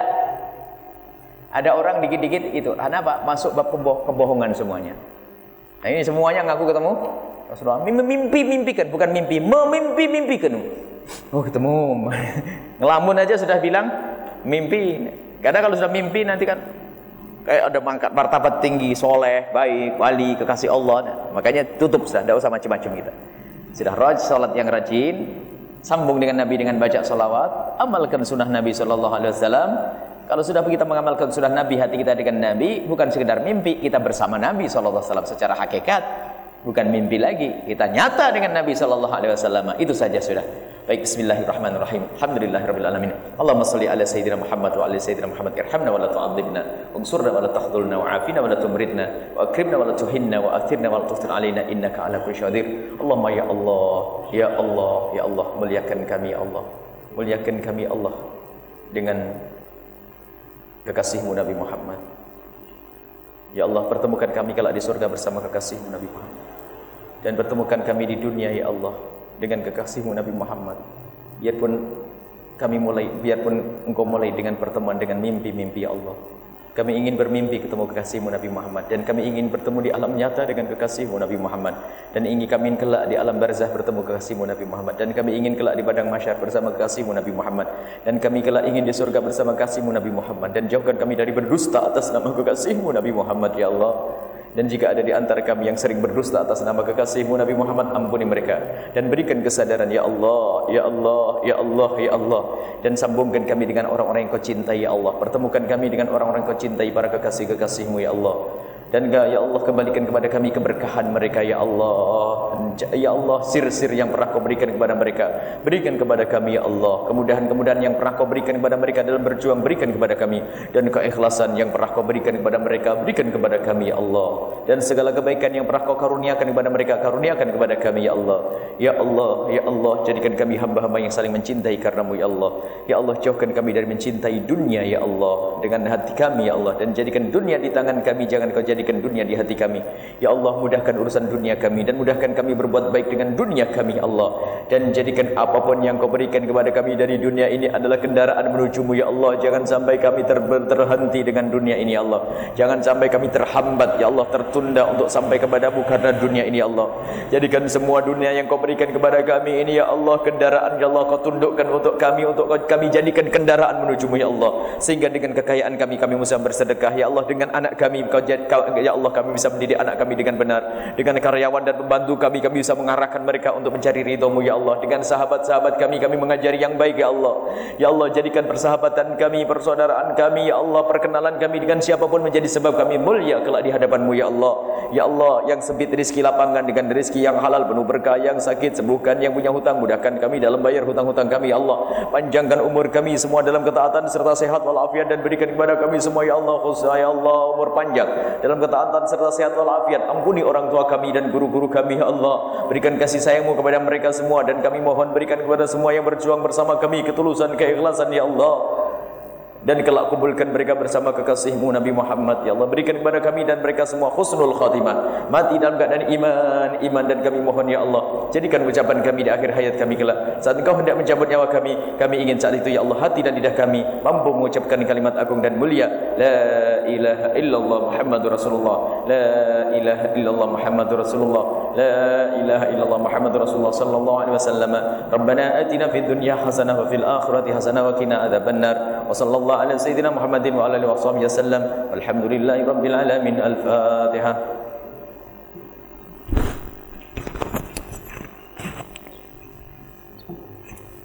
ada orang dikit-dikit itu, kenapa? Masuk bab kebo kebohongan semuanya. Nah ini semuanya ngaku ketemu Rasulullah. Mimpi-mimpikan, bukan mimpi, memimpi-mimpikan. Oh ketemu, ngelamun aja sudah bilang mimpi. Karena kalau sudah mimpi nanti kan kayak ada mangkat martabat tinggi, soleh, baik, wali, kekasih Allah. Nah, makanya tutup sudah, tidak usah macam-macam kita. Sudah raj, salat yang rajin, sambung dengan Nabi dengan baca salawat, amalkan sunnah Nabi Shallallahu Alaihi Wasallam. Kalau sudah kita mengamalkan sunnah Nabi, hati kita dengan Nabi, bukan sekedar mimpi, kita bersama Nabi Shallallahu Alaihi Wasallam secara hakikat, bukan mimpi lagi, kita nyata dengan Nabi Shallallahu Alaihi Wasallam. Itu saja sudah. Baik, bismillahirrahmanirrahim. Alhamdulillahirabbil alamin. Allahumma shalli ala sayyidina Muhammad wa ala sayyidina Muhammad. Irhamna wa la tu'adzibna, wansurna wa la takhdhulna, wa afina wa la tumridna, wa akrimna wa la tuhinna, wa athirna wa la tuftir alaina, innaka ala kulli syai'in qadir. Allahumma ya Allah, ya Allah, ya Allah, muliakan kami ya Allah. Muliakan kami ya Allah dengan kekasihmu Nabi Muhammad. Ya Allah, pertemukan kami kelak di surga bersama kekasihmu Nabi Muhammad. Dan pertemukan kami di dunia ya Allah dengan kekasihmu Nabi Muhammad. Biarpun kami mulai, biarpun engkau mulai dengan pertemuan dengan mimpi-mimpi ya Allah. Kami ingin bermimpi ketemu kekasihmu Nabi Muhammad, dan kami ingin bertemu di alam nyata dengan kekasihmu Nabi Muhammad, dan ingin kami kelak di alam barzah bertemu kekasihmu Nabi Muhammad, dan kami ingin kelak di padang mahsyar bersama kekasihmu Nabi Muhammad, dan kami kelak ingin di surga bersama kekasihmu Nabi Muhammad, dan jauhkan kami dari berdusta atas nama kekasihmu Nabi Muhammad ya Allah. Dan jika ada di antara kami yang sering berdusta atas nama kekasihmu Nabi Muhammad, ampuni mereka dan berikan kesadaran ya Allah, ya Allah, ya Allah, ya Allah. Dan sambungkan kami dengan orang-orang yang kau cintai ya Allah. Pertemukan kami dengan orang-orang yang kau cintai, para kekasih-kekasihmu ya Allah. Dan ya Allah, kembalikan kepada kami keberkahan mereka ya Allah. Ya Allah, sir-sir yang pernah kau berikan kepada mereka, berikan kepada kami ya Allah. Kemudahan-kemudahan yang pernah kau berikan kepada mereka dalam berjuang, berikan kepada kami. Dan keikhlasan yang pernah kau berikan kepada mereka, berikan kepada kami ya Allah. Dan segala kebaikan yang pernah kau karuniakan kepada mereka, karuniakan kepada kami ya Allah. Ya Allah, ya Allah, jadikan kami hamba-hamba yang saling mencintai karenamu ya Allah. Ya Allah, jauhkan kami dari mencintai dunia ya Allah dengan hati kami ya Allah. Dan jadikan dunia di tangan kami, jangan kau jadikan dunia di hati kami ya Allah. Mudahkan urusan dunia kami, dan mudahkan kami berbuat baik dengan dunia kami ya Allah. Dan jadikan apapun yang kau berikan kepada kami dari dunia ini adalah kendaraan menujumu ya Allah. Jangan sampai kami ter terhenti dengan dunia ini ya Allah. Jangan sampai kami terhambat ya Allah, tertunda untuk sampai kepadamu karena dunia ini ya Allah. Jadikan semua dunia yang kau berikan kepada kami ini ya Allah kendaraan ya Allah. Kau tundukkan untuk kami, untuk kami jadikan kendaraan menujumu ya Allah. Sehingga dengan kekayaan kami, kami bisa bersedekah ya Allah. Dengan anak kami kau jadikan ya Allah, kami bisa mendidik anak kami dengan benar. Dengan karyawan dan pembantu kami, kami bisa mengarahkan mereka untuk mencari ridho-Mu ya Allah. Dengan sahabat-sahabat kami, kami mengajari yang baik ya Allah. Ya Allah, jadikan persahabatan kami, persaudaraan kami ya Allah, perkenalan kami dengan siapapun menjadi sebab kami mulia kelak di hadapan-Mu ya Allah. Ya Allah, yang sempit rezeki lapangkan dengan rezeki yang halal penuh berkah, yang sakit sembuhkan, yang punya hutang mudahkan kami dalam bayar hutang-hutang kami ya Allah. Panjangkan umur kami semua dalam ketaatan serta sehat walafiat, dan berikan kepada kami semua ya Allah khususnya ya Allah umur panjang dalam ketaatan serta sehat walafiat. Ampuni orang tua kami dan guru-guru kami ya Allah. Berikan kasih sayang-Mu kepada mereka semua, dan kami mohon berikan kepada semua yang berjuang bersama kami ketulusan, keikhlasan ya Allah. Dan kelak kubulkan mereka bersama kekasih-Mu Nabi Muhammad ya Allah. Berikan kepada kami dan mereka semua husnul khatimah, mati dalam keadaan iman, iman. Dan kami mohon ya Allah, jadikan ucapan kami di akhir hayat kami kelak, saat Engkau hendak mencabut nyawa kami, kami ingin saat itu ya Allah hati dan lidah kami mampu mengucapkan kalimat agung dan mulia, la ilaha illallah Muhammadur Rasulullah, la ilaha illallah Muhammadur Rasulullah, la ilaha illallah Muhammadur Rasulullah sallallahu alaihi wasallam. Rabbana atina fid dunya hasanah wa fil akhirati hasanah wa qina adzabannar. Wa sallallahu ala sayyidina Muhammadin wa ala alihi washabihi wasallam. Walhamdulillahi rabbil alamin. Al-Fatihah.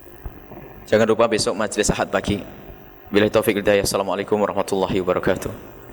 Jangan lupa besok majlis Ahad pagi. Billahi taufiq hidayah. Assalamualaikum warahmatullahi wabarakatuh.